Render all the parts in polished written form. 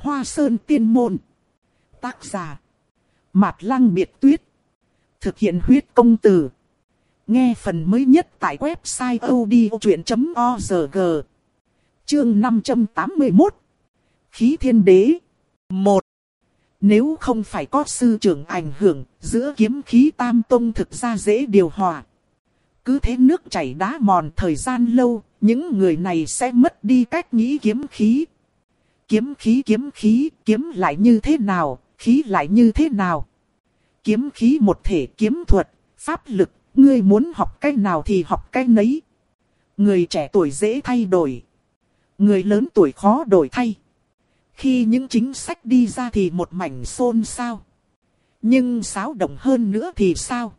Hoa Sơn Tiên Môn. Tác giả Mạt Lăng Biệt Tuyết. Thực hiện huyết công từ. Nghe phần mới nhất tại website odchuyện.org. Chương 581. Khí Thiên Đế 1. Nếu không phải có sư trưởng ảnh hưởng, giữa kiếm khí Tam Tông thực ra dễ điều hòa. Cứ thế nước chảy đá mòn thời gian lâu, những người này sẽ mất đi cách nghĩ kiếm khí. Kiếm khí, kiếm lại như thế nào, khí lại như thế nào. Kiếm khí một thể, kiếm thuật, pháp lực, ngươi muốn học cái nào thì học cái nấy. Người trẻ tuổi dễ thay đổi, người lớn tuổi khó đổi thay. Khi những chính sách đi ra thì một mảnh xôn xao. Nhưng xáo động hơn nữa thì sao?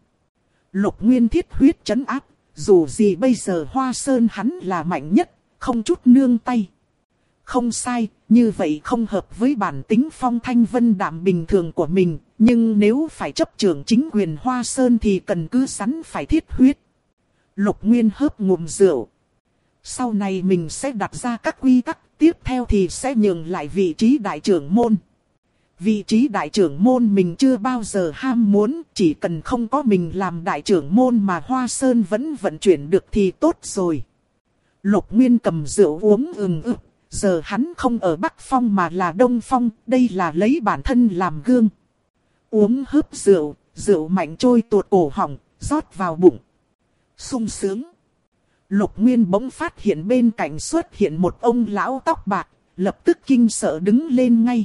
Lục Nguyên thiết huyết trấn áp, dù gì bây giờ Hoa Sơn hắn là mạnh nhất, không chút nương tay. Không sai, như vậy không hợp với bản tính phong thanh vân đạm bình thường của mình. Nhưng nếu phải chấp trưởng chính quyền Hoa Sơn thì cần cứ sắn phải thiết huyết. Lục Nguyên hớp ngụm rượu. Sau này mình sẽ đặt ra các quy tắc, tiếp theo thì sẽ nhường lại vị trí đại trưởng môn. Vị trí đại trưởng môn mình chưa bao giờ ham muốn, chỉ cần không có mình làm đại trưởng môn mà Hoa Sơn vẫn vận chuyển được thì tốt rồi. Lục Nguyên cầm rượu uống ực. Giờ hắn không ở Bắc Phong mà là Đông Phong, đây là lấy bản thân làm gương. Uống hớp rượu, rượu mạnh trôi tuột cổ họng, rót vào bụng. Sung sướng. Lục Nguyên bỗng phát hiện bên cạnh xuất hiện một ông lão tóc bạc, lập tức kinh sợ đứng lên ngay.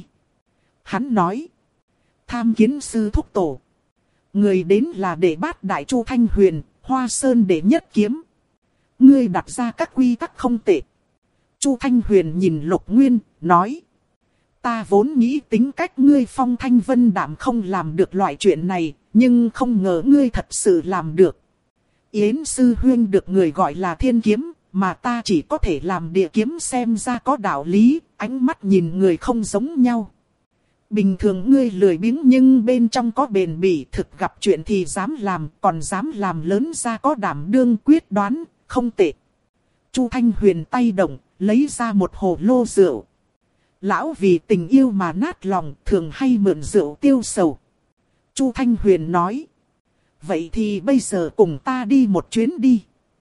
Hắn nói: tham kiến sư thúc tổ. Người đến là đệ bát đại Chu Thanh Huyền, Hoa Sơn đệ nhất kiếm. Ngươi đặt ra các quy tắc không tệ. Chu Thanh Huyền nhìn Lục Nguyên, nói: ta vốn nghĩ tính cách ngươi phong thanh vân đạm không làm được loại chuyện này, nhưng không ngờ ngươi thật sự làm được. Yến sư huynh được người gọi là thiên kiếm, mà ta chỉ có thể làm địa kiếm, xem ra có đạo lý, ánh mắt nhìn người không giống nhau. Bình thường ngươi lười biếng nhưng bên trong có bền bỉ, thực gặp chuyện thì dám làm, còn dám làm lớn ra có đảm đương quyết đoán, không tệ. Chu Thanh Huyền tay động, lấy ra một hồ lô rượu. Lão vì tình yêu mà nát lòng, thường hay mượn rượu tiêu sầu. Chu Thanh Huyền nói: vậy thì bây giờ cùng ta đi một chuyến đi.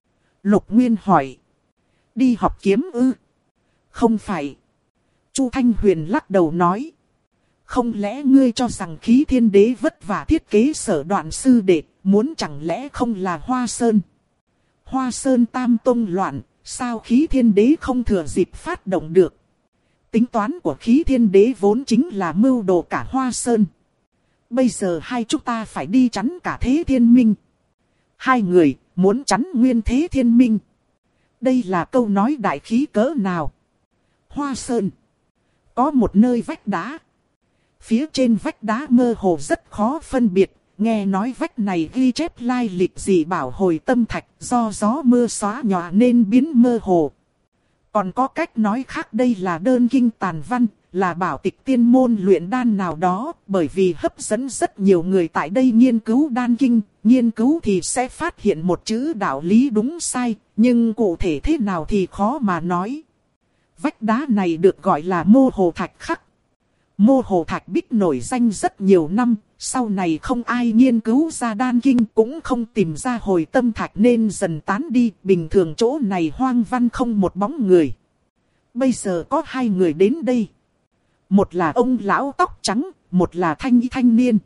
Lục Nguyên hỏi: đi học kiếm ư? Không phải. Chu Thanh Huyền lắc đầu nói: không lẽ ngươi cho rằng Khí Thiên Đế vất vả thiết kế Sở Đoạn sư đệ, muốn chẳng lẽ không là Hoa Sơn? Hoa Sơn Tam Tông loạn, sao Khí Thiên Đế không thừa dịp phát động được? Tính toán của Khí Thiên Đế vốn chính là mưu đồ cả Hoa Sơn. Bây giờ hai chúng ta phải đi chắn cả Thế Thiên Minh. Hai người muốn chắn nguyên Thế Thiên Minh. Đây là câu nói đại khí cỡ nào? Hoa Sơn có một nơi vách đá. Phía trên vách đá mơ hồ rất khó phân biệt. Nghe nói vách này ghi chép lai lịch gì bảo hồi tâm thạch, do gió mưa xóa nhòa nên biến mơ hồ. Còn có cách nói khác, đây là đơn kinh tàn văn, là bảo tịch tiên môn luyện đan nào đó, bởi vì hấp dẫn rất nhiều người tại đây nghiên cứu đan kinh. Nghiên cứu thì sẽ phát hiện một chữ đạo lý đúng sai, nhưng cụ thể thế nào thì khó mà nói. Vách đá này được gọi là Mô Hồ Thạch Khắc. Mô Hồ Thạch Bích nổi danh rất nhiều năm, sau này không ai nghiên cứu ra đan kinh, cũng không tìm ra hồi tâm thạch nên dần tán đi. Bình thường chỗ này hoang văn không một bóng người. Bây giờ có hai người đến đây. Một là ông lão tóc trắng, một là thanh thanh niên.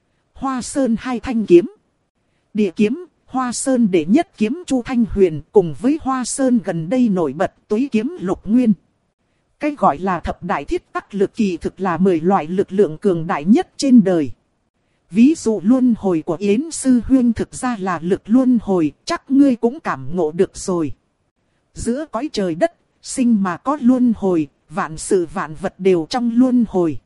Hoa Sơn hai thanh kiếm. Địa kiếm, Hoa Sơn đệ nhất kiếm Chu Thanh Huyền, cùng với Hoa Sơn gần đây nổi bật Túy kiếm Lục Nguyên. Cái gọi là thập đại thiết tắc lực kỳ thực là 10 loại lực lượng cường đại nhất trên đời. Ví dụ luân hồi của Yến sư huynh thực ra là lực luân hồi, chắc ngươi cũng cảm ngộ được rồi. Giữa cõi trời đất, sinh mà có luân hồi, vạn sự vạn vật đều trong luân hồi.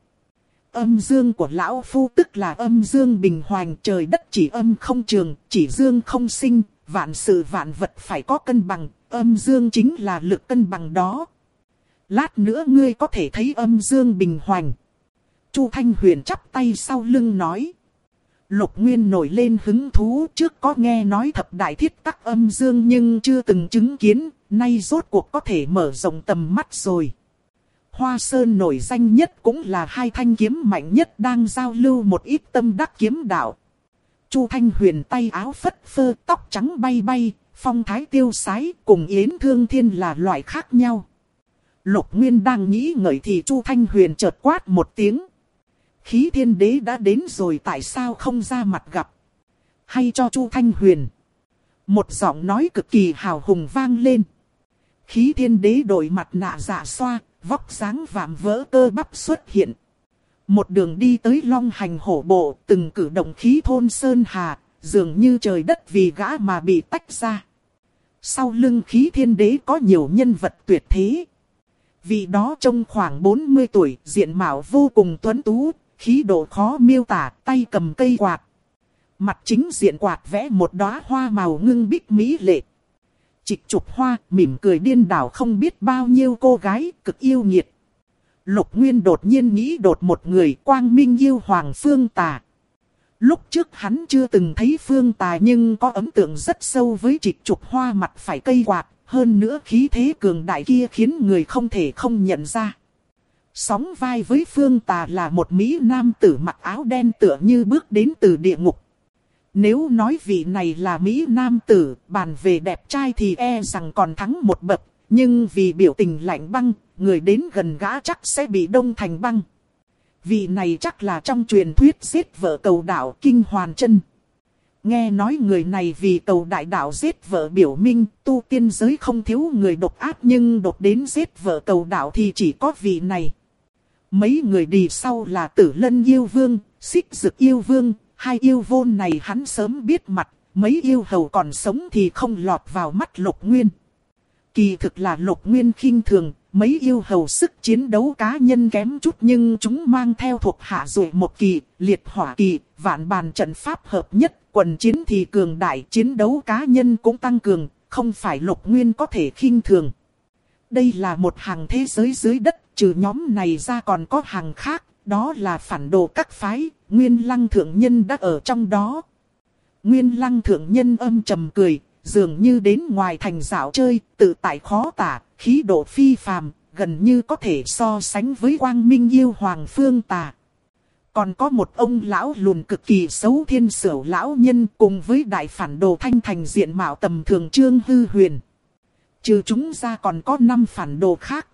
Âm dương của lão phu tức là âm dương bình hoành, trời đất chỉ âm không trường, chỉ dương không sinh, vạn sự vạn vật phải có cân bằng, âm dương chính là lực cân bằng đó. Lát nữa ngươi có thể thấy âm dương bình hoành. Chu Thanh Huyền chắp tay sau lưng nói. Lục Nguyên nổi lên hứng thú, trước có nghe nói thập đại thiết tắc âm dương nhưng chưa từng chứng kiến, nay rốt cuộc có thể mở rộng tầm mắt rồi. Hoa Sơn nổi danh nhất cũng là hai thanh kiếm mạnh nhất đang giao lưu một ít tâm đắc kiếm đạo. Chu Thanh Huyền tay áo phất phơ, tóc trắng bay bay, phong thái tiêu sái, cùng Yến Thương Thiên là loại khác nhau. Lục Nguyên đang nghĩ ngợi thì Chu Thanh Huyền chợt quát một tiếng. Khí Thiên Đế đã đến rồi, tại sao không ra mặt gặp? Hay cho Chu Thanh Huyền. Một giọng nói cực kỳ hào hùng vang lên. Khí Thiên Đế đội mặt nạ dạ xoa, vóc dáng vạm vỡ cơ bắp xuất hiện. Một đường đi tới Long Hành hổ bộ, từng cử động khí thôn sơn hà, dường như trời đất vì gã mà bị tách ra. Sau lưng Khí Thiên Đế có nhiều nhân vật tuyệt thế. Vị đó trông khoảng 40 tuổi, diện mạo vô cùng tuấn tú, khí độ khó miêu tả, tay cầm cây quạt. Mặt chính diện quạt vẽ một đóa hoa màu ngưng bích mỹ lệ. Trịch trục hoa, mỉm cười điên đảo không biết bao nhiêu cô gái, cực yêu nghiệt. Lục Nguyên đột nhiên nghĩ đột một người, Quang Minh yêu hoàng Phương Tà. Lúc trước hắn chưa từng thấy Phương Tà nhưng có ấn tượng rất sâu với trịch trục hoa mặt phải cây quạt. Hơn nữa khí thế cường đại kia khiến người không thể không nhận ra. Sóng vai với Phương Tà là một mỹ nam tử mặc áo đen tựa như bước đến từ địa ngục. Nếu nói vị này là mỹ nam tử, bàn về đẹp trai thì e rằng còn thắng một bậc. Nhưng vì biểu tình lạnh băng, người đến gần gã chắc sẽ bị đông thành băng. Vị này chắc là trong truyền thuyết giết vợ cầu đạo Kinh Hoàn Chân. Nghe nói người này vì cầu đại đạo giết vợ biểu minh, tu tiên giới không thiếu người độc ác nhưng độc đến giết vợ cầu đạo thì chỉ có vị này. Mấy người đi sau là Tử Lân yêu vương, Xích Dực yêu vương, hai yêu vôn này hắn sớm biết mặt, mấy yêu hầu còn sống thì không lọt vào mắt Lục Nguyên. Kỳ thực là Lục Nguyên khinh thường, mấy yêu hầu sức chiến đấu cá nhân kém chút nhưng chúng mang theo thuộc hạ rồi một kỳ, liệt hỏa kỳ, vạn bàn trận pháp hợp nhất. Quần chiến thì cường đại, chiến đấu cá nhân cũng tăng cường, không phải Lục Nguyên có thể khinh thường. Đây là một hàng thế giới dưới đất, trừ nhóm này ra còn có hàng khác, đó là phản đồ các phái, Nguyên Lăng Thượng Nhân đã ở trong đó. Nguyên Lăng Thượng Nhân âm trầm cười, dường như đến ngoài thành dạo chơi, tự tại khó tả, khí độ phi phàm, gần như có thể so sánh với Quang Minh yêu hoàng Phương Tà. Còn có một ông lão lùn cực kỳ xấu Thiên Sửu lão nhân cùng với đại phản đồ Thanh Thành diện mạo tầm thường Trương Hư Huyền. Trừ chúng ra còn có 5 phản đồ khác.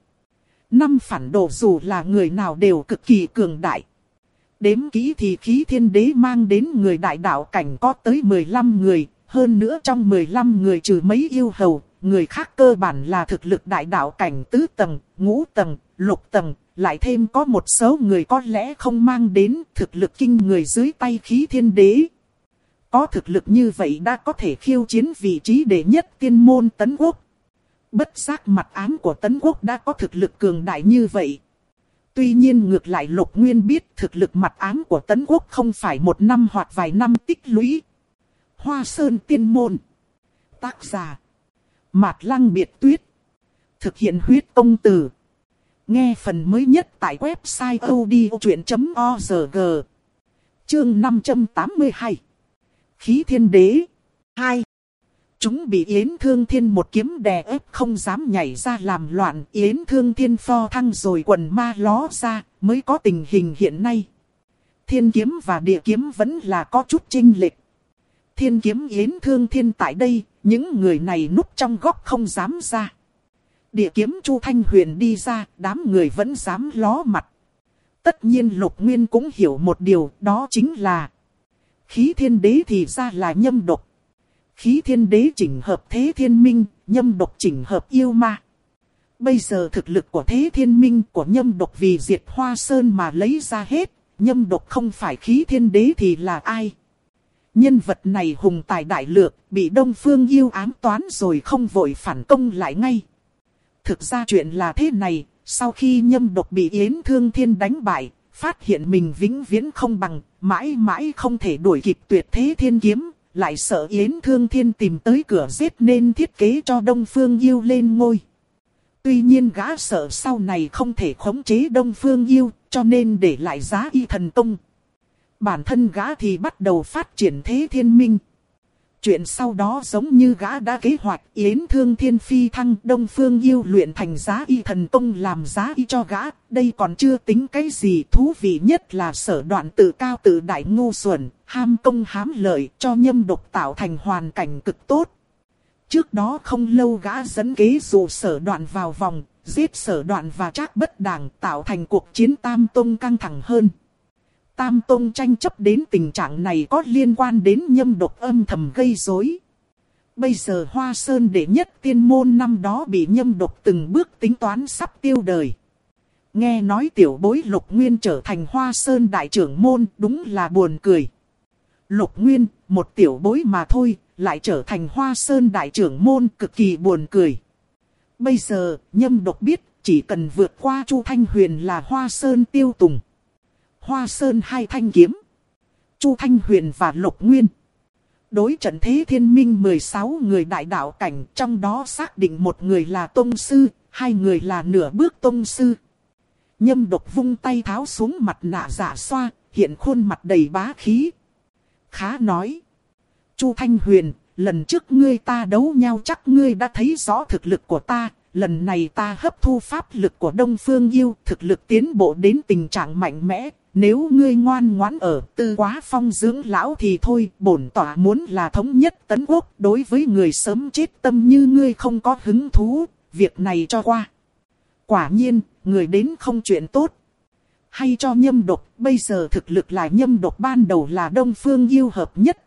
5 phản đồ dù là người nào đều cực kỳ cường đại. Đếm kỹ thì Khí Thiên Đế mang đến người đại đạo cảnh có tới 15 người. Hơn nữa trong 15 người trừ mấy yêu hầu, người khác cơ bản là thực lực đại đạo cảnh tứ tầng, ngũ tầng, lục tầng. Lại thêm có một số người có lẽ không mang đến thực lực kinh người dưới tay Khí Thiên Đế. Có thực lực như vậy đã có thể khiêu chiến vị trí đệ nhất tiên môn Tấn Quốc. Bất giác mặt ám của Tấn Quốc đã có thực lực cường đại như vậy. Tuy nhiên ngược lại Lục Nguyên biết thực lực mặt ám của Tấn Quốc không phải một năm hoặc vài năm tích lũy. Hoa Sơn Tiên Môn. Tác giả Mạt Lăng Biệt Tuyết. Thực hiện huyết công từ. Nghe phần mới nhất tại website odchuyện.org. Chương 582. Khí Thiên Đế 2. Chúng bị Yến Thương Thiên một kiếm đè ép không dám nhảy ra làm loạn. Yến Thương Thiên pho thăng rồi quần ma ló ra mới có tình hình hiện nay. Thiên kiếm và địa kiếm vẫn là có chút chênh lệch. Thiên kiếm Yến Thương Thiên tại đây, những người này núp trong góc không dám ra. Địa kiếm Chu Thanh Huyền đi ra, đám người vẫn dám ló mặt. Tất nhiên Lục Nguyên cũng hiểu một điều, đó chính là Khí Thiên Đế thì ra là nhâm độc. Khí Thiên Đế chỉnh hợp Thế Thiên Minh, nhâm độc chỉnh hợp yêu ma. Bây giờ thực lực của Thế Thiên Minh của nhâm độc vì diệt Hoa Sơn mà lấy ra hết, nhâm độc không phải Khí Thiên Đế thì là ai? Nhân vật này hùng tài đại lược, bị Đông Phương yêu ám toán rồi không vội phản công lại ngay. Thực ra chuyện là thế này, sau khi nhâm độc bị Yến Thương Thiên đánh bại, phát hiện mình vĩnh viễn không bằng, mãi mãi không thể đuổi kịp tuyệt thế thiên kiếm, lại sợ Yến Thương Thiên tìm tới cửa giết nên thiết kế cho Đông Phương yêu lên ngôi. Tuy nhiên gã sợ sau này không thể khống chế Đông Phương yêu, cho nên để lại Giá Y thần tông. Bản thân gã thì bắt đầu phát triển Thế Thiên Minh. Chuyện sau đó giống như gã đã kế hoạch, Yến Thương Thiên phi thăng, Đông Phương Yêu luyện thành giá y thần công làm giá y cho gã. Đây còn chưa tính cái gì, thú vị nhất là Sở Đoạn tự cao tự đại ngu xuẩn, ham công hám lợi, cho Nhâm Độc tạo thành hoàn cảnh cực tốt. Trước đó không lâu gã dẫn kế dụ Sở Đoạn vào vòng, giết Sở Đoạn và Trác Bất Đàng, tạo thành cuộc chiến Tam Tông căng thẳng hơn. Tam Tông tranh chấp đến tình trạng này có liên quan đến Nhâm Độc âm thầm gây rối. Bây giờ Hoa Sơn đệ nhất tiên môn năm đó bị Nhâm Độc từng bước tính toán sắp tiêu đời. Nghe nói tiểu bối Lục Nguyên trở thành Hoa Sơn đại trưởng môn, đúng là buồn cười. Lục Nguyên, một tiểu bối mà thôi, lại trở thành Hoa Sơn đại trưởng môn, cực kỳ buồn cười. Bây giờ, Nhâm Độc biết, chỉ cần vượt qua Chu Thanh Huyền là Hoa Sơn tiêu tùng. Hoa Sơn hai thanh kiếm, Chu Thanh Huyền và Lục Nguyên. Đối trận thế thiên minh 16 người đại đạo cảnh, trong đó xác định một người là tông sư, hai người là nửa bước tông sư. Nhâm Độc vung tay tháo xuống mặt nạ giả xoa, hiện khuôn mặt đầy bá khí. Khá nói. Chu Thanh Huyền, lần trước ngươi ta đấu nhau chắc ngươi đã thấy rõ thực lực của ta. Lần này ta hấp thu pháp lực của Đông Phương Yêu, thực lực tiến bộ đến tình trạng mạnh mẽ. Nếu ngươi ngoan ngoãn ở Tư Quá Phong dưỡng lão thì thôi, bổn tọa muốn là thống nhất Tấn Quốc. Đối với người sớm chết tâm như ngươi không có hứng thú, việc này cho qua. Quả nhiên, người đến không chuyện tốt. Hay cho Nhâm Độc, bây giờ thực lực là Nhâm Độc ban đầu là Đông Phương Yêu hợp nhất.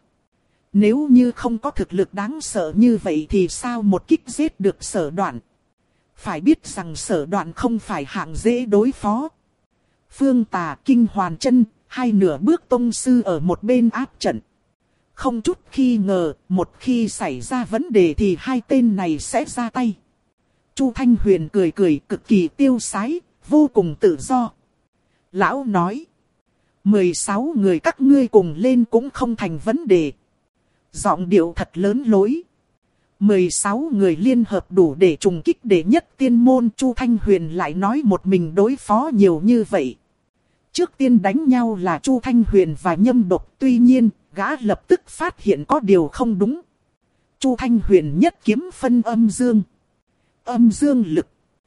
Nếu như không có thực lực đáng sợ như vậy thì sao một kích giết được Sở Đoạn. Phải biết rằng Sở Đoạn không phải hạng dễ đối phó. Phương Tà, Kinh Hoàn Chân, hai nửa bước tông sư ở một bên áp trận. Không chút khi ngờ, một khi xảy ra vấn đề thì hai tên này sẽ ra tay. Chu Thanh Huyền cười cười cực kỳ tiêu sái, vô cùng tự do. Lão nói, 16 người các ngươi cùng lên cũng không thành vấn đề. Giọng điệu thật lớn lối. 16 người liên hợp đủ để trùng kích đệ nhất tiên môn. Chu Thanh Huyền lại nói một mình đối phó nhiều như vậy. Trước tiên đánh nhau là Chu Thanh Huyền và Nhâm Độc, tuy nhiên, gã lập tức phát hiện có điều không đúng. Chu Thanh Huyền nhất kiếm phân âm dương. Âm dương lực.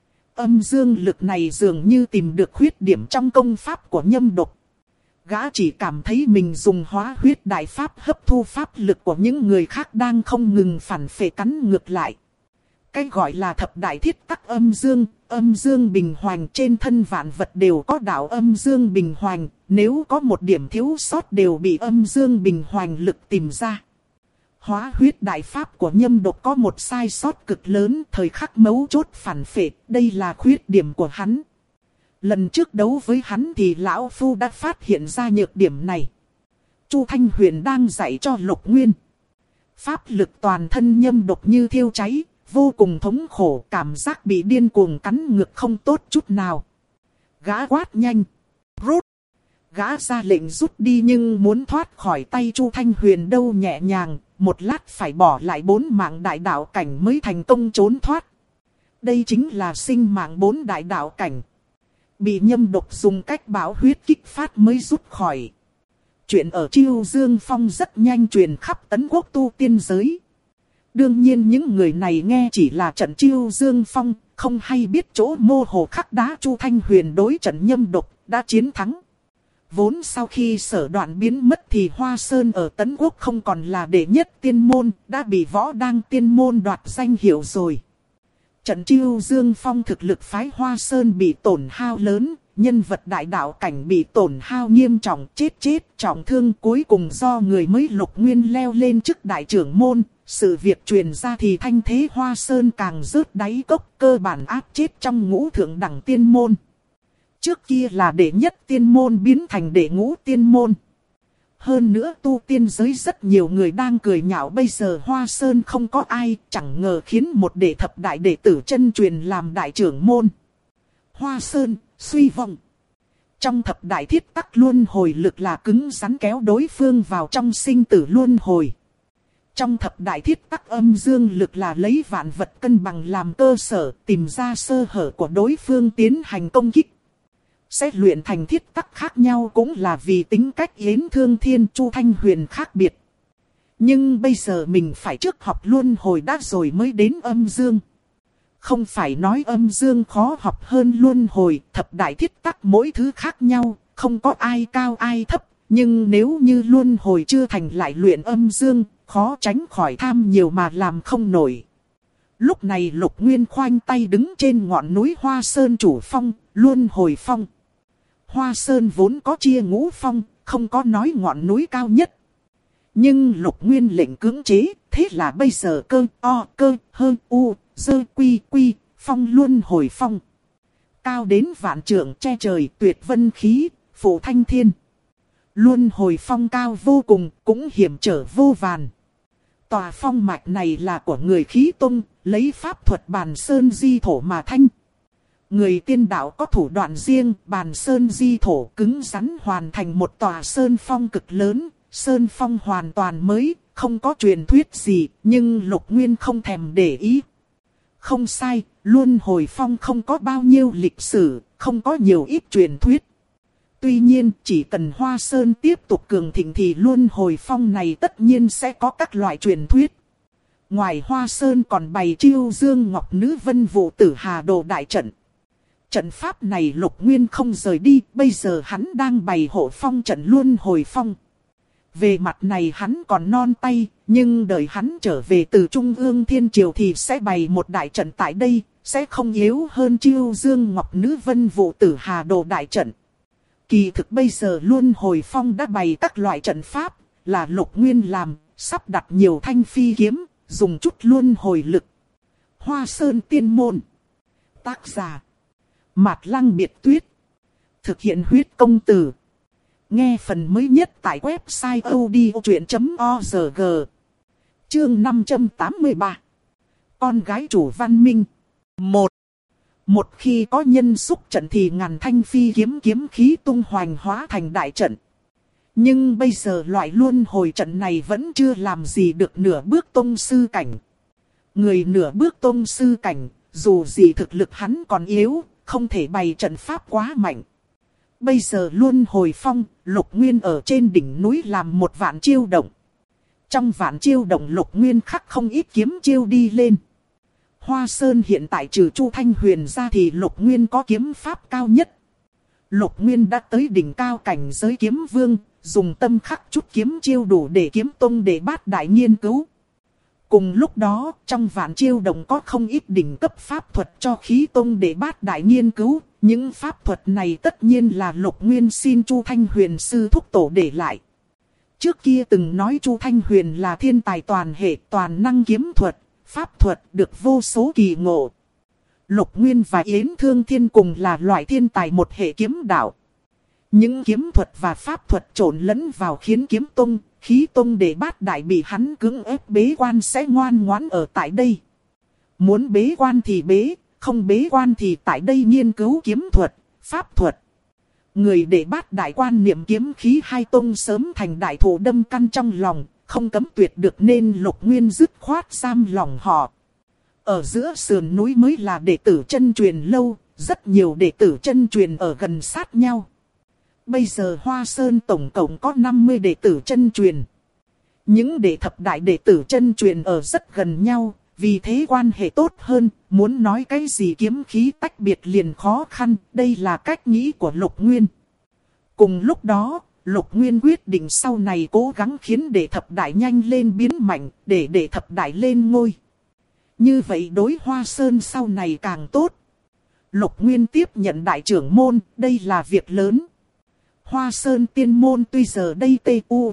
Âm dương lực này dường như tìm được khuyết điểm trong công pháp của Nhâm Độc. Gã chỉ cảm thấy mình dùng hóa huyết đại pháp hấp thu pháp lực của những người khác đang không ngừng phản phệ cắn ngược lại. Cái gọi là thập đại thiết tắc âm dương bình hoành, trên thân vạn vật đều có đạo âm dương bình hoành, nếu có một điểm thiếu sót đều bị âm dương bình hoành lực tìm ra. Hóa huyết đại pháp của Nhâm Độc có một sai sót cực lớn, thời khắc mấu chốt phản phệ, đây là khuyết điểm của hắn. Lần trước đấu với hắn thì lão phu đã phát hiện ra nhược điểm này. Chu Thanh Huyền đang dạy cho Lục Nguyên. Pháp lực toàn thân Nhâm Độc như thiêu cháy, vô cùng thống khổ, cảm giác bị điên cuồng cắn ngược không tốt chút nào. Gã quát nhanh, rút. Gã ra lệnh rút đi nhưng muốn thoát khỏi tay Chu Thanh Huyền đâu nhẹ nhàng, một lát phải bỏ lại 4 mạng đại đạo cảnh mới thành công trốn thoát. Đây chính là sinh mạng 4 đại đạo cảnh. Bị Nhâm Độc dùng cách bảo huyết kích phát mới rút khỏi. Chuyện ở Chiêu Dương Phong rất nhanh truyền khắp Tấn Quốc tu tiên giới. Đương nhiên những người này nghe chỉ là trận Chiêu Dương Phong, không hay biết chỗ mô hồ khắc đá Chu Thanh Huyền đối trận Nhâm Độc đã chiến thắng. Vốn sau khi Sở Đoạn biến mất thì Hoa Sơn ở Tấn Quốc không còn là đệ nhất tiên môn, đã bị Võ Đăng tiên môn đoạt danh hiệu rồi. Trận Chiêu Dương Phong thực lực phái Hoa Sơn bị tổn hao lớn, nhân vật đại đạo cảnh bị tổn hao nghiêm trọng, chết trọng thương, cuối cùng do người mới Lục Nguyên leo lên chức đại trưởng môn. Sự việc truyền ra thì thanh thế Hoa Sơn càng rớt đáy cốc, cơ bản áp chết trong ngũ thượng đẳng tiên môn. Trước kia là đệ nhất tiên môn biến thành đệ ngũ tiên môn. Hơn nữa tu tiên giới rất nhiều người đang cười nhạo bây giờ Hoa Sơn không có ai, chẳng ngờ khiến một đệ thập đại đệ tử chân truyền làm đại trưởng môn. Hoa Sơn, suy vọng. Trong thập đại thiết tắc luân hồi lực là cứng rắn kéo đối phương vào trong sinh tử luân hồi. Trong thập đại thiết tắc âm dương lực là lấy vạn vật cân bằng làm cơ sở, tìm ra sơ hở của đối phương tiến hành công kích. Sẽ luyện thành thiết tắc khác nhau cũng là vì tính cách Yến Thương Thiên Chu Thanh Huyền khác biệt. Nhưng bây giờ mình phải trước học luân hồi đã rồi mới đến âm dương. Không phải nói âm dương khó học hơn luân hồi, thập đại thiết tắc mỗi thứ khác nhau, không có ai cao ai thấp. Nhưng nếu như luân hồi chưa thành lại luyện âm dương, khó tránh khỏi tham nhiều mà làm không nổi. Lúc này Lục Nguyên khoanh tay đứng trên ngọn núi Hoa Sơn chủ phong, luân hồi phong. Hoa Sơn vốn có chia ngũ phong, không có nói ngọn núi cao nhất. Nhưng Lục Nguyên lệnh cưỡng chế, thế là bây giờ cơ, o, cơ, hơ, u, dơ, quy, quy, phong luân hồi phong. Cao đến vạn trượng che trời tuyệt vân khí, phủ thanh thiên. Luân hồi phong cao vô cùng, cũng hiểm trở vô vàn. Tòa phong mạch này là của người khí tông, lấy pháp thuật bàn sơn di thổ mà thanh. Người tiên đạo có thủ đoạn riêng, bàn sơn di thổ cứng rắn hoàn thành một tòa sơn phong cực lớn. Sơn phong hoàn toàn mới, không có truyền thuyết gì, nhưng Lục Nguyên không thèm để ý. Không sai, luân hồi phong không có bao nhiêu lịch sử, không có nhiều ít truyền thuyết. Tuy nhiên, chỉ cần Hoa Sơn tiếp tục cường thịnh thì luân hồi phong này tất nhiên sẽ có các loại truyền thuyết. Ngoài Hoa Sơn còn bày Chiêu Dương Ngọc Nữ Vân Vũ Tử Hà Đồ đại trận. Trận pháp này Lục Nguyên không rời đi, bây giờ hắn đang bày hộ phong trận luân hồi phong. Về mặt này hắn còn non tay, nhưng đợi hắn trở về từ Trung ương Thiên Triều thì sẽ bày một đại trận tại đây, sẽ không yếu hơn Chiêu Dương Ngọc Nữ Vân Vũ Tử Hà Đồ đại trận. Kỳ thực bây giờ luân hồi phong đã bày các loại trận pháp, là Lục Nguyên làm, sắp đặt nhiều thanh phi kiếm, dùng chút luân hồi lực. Hoa Sơn Tiên Môn. Tác giả Mạt Lăng Biệt Tuyết. Thực hiện huyết công từ. Nghe phần mới nhất tại website odchuyện.org. Chương 583. Con gái chủ văn minh. 1. Một khi có nhân xúc trận thì ngàn thanh phi kiếm khí tung hoành hóa thành đại trận. Nhưng bây giờ loại luân hồi trận này vẫn chưa làm gì được nửa bước tông sư cảnh. Người nửa bước tông sư cảnh, dù gì thực lực hắn còn yếu, không thể bày trận pháp quá mạnh. Bây giờ luân hồi phong, Lục Nguyên ở trên đỉnh núi làm một vạn chiêu động. Trong vạn chiêu động Lục Nguyên khắc không ít kiếm chiêu đi lên. Hoa Sơn hiện tại trừ Chu Thanh Huyền ra thì Lục Nguyên có kiếm pháp cao nhất. Lục Nguyên đã tới đỉnh cao cảnh giới kiếm vương, dùng tâm khắc chút kiếm chiêu đủ để kiếm tông để bát đại nghiên cứu. Cùng lúc đó, trong vạn chiêu đồng có không ít đỉnh cấp pháp thuật cho khí tông để bát đại nghiên cứu. Những pháp thuật này tất nhiên là Lục Nguyên xin Chu Thanh Huyền sư thúc tổ để lại. Trước kia từng nói Chu Thanh Huyền là thiên tài toàn hệ toàn năng kiếm thuật, pháp thuật được vô số kỳ ngộ. Lục Nguyên và Yến Thương Thiên cùng là loại thiên tài một hệ kiếm đạo. Những kiếm thuật và pháp thuật trộn lẫn vào khiến kiếm tông, khí tông để bát đại bị hắn cưỡng ép bế quan sẽ ngoan ngoãn ở tại đây. Muốn bế quan thì bế, không bế quan thì tại đây nghiên cứu kiếm thuật, pháp thuật. Người để bát đại quan niệm kiếm khí hai tông sớm thành đại thủ đâm căn trong lòng, không cấm tuyệt được nên Lục Nguyên dứt khoát giam lòng họ. Ở giữa sườn núi mới là đệ tử chân truyền lâu, rất nhiều đệ tử chân truyền ở gần sát nhau. Bây giờ Hoa Sơn tổng cộng có 50 đệ tử chân truyền. Những đệ thập đại đệ tử chân truyền ở rất gần nhau, vì thế quan hệ tốt hơn, muốn nói cái gì kiếm khí tách biệt liền khó khăn, đây là cách nghĩ của Lục Nguyên. Cùng lúc đó, Lục Nguyên quyết định sau này cố gắng khiến đệ thập đại nhanh lên biến mạnh, để đệ thập đại lên ngôi. Như vậy đối Hoa Sơn sau này càng tốt. Lục Nguyên tiếp nhận đại trưởng môn, đây là việc lớn. Hoa Sơn tiên môn tuy giờ đây tu,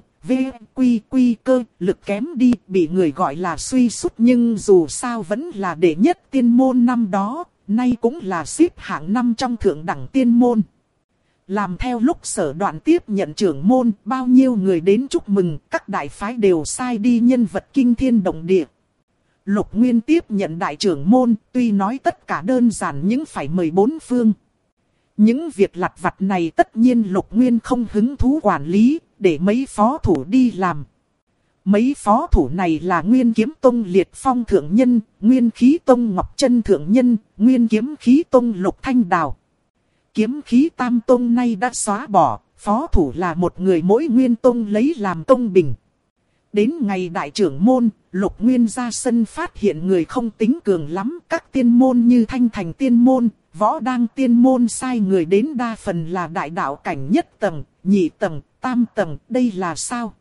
quy cơ, lực kém đi, bị người gọi là suy sút nhưng dù sao vẫn là đệ nhất tiên môn năm đó, nay cũng là xếp hạng 5 trong thượng đẳng tiên môn. Làm theo lúc Sở Đoạn tiếp nhận trưởng môn, bao nhiêu người đến chúc mừng, các đại phái đều sai đi nhân vật kinh thiên động địa. Lục Nguyên tiếp nhận đại trưởng môn, tuy nói tất cả đơn giản nhưng phải mời bốn phương. Những việc lặt vặt này tất nhiên Lục Nguyên không hứng thú quản lý, để mấy phó thủ đi làm. Mấy phó thủ này là Nguyên Kiếm Tông Liệt Phong Thượng Nhân, Nguyên Khí Tông Ngọc Trân Thượng Nhân, Nguyên Kiếm Khí Tông Lục Thanh Đào. Kiếm Khí Tam Tông nay đã xóa bỏ, phó thủ là một người mỗi Nguyên Tông lấy làm công bình. Đến ngày đại trưởng môn, Lục Nguyên ra sân phát hiện người không tính cường lắm. Các tiên môn như Thanh Thành tiên môn, Võ Đang tiên môn sai người đến đa phần là đại đạo cảnh nhất tầng, nhị tầng, tam tầng. Đây là sao?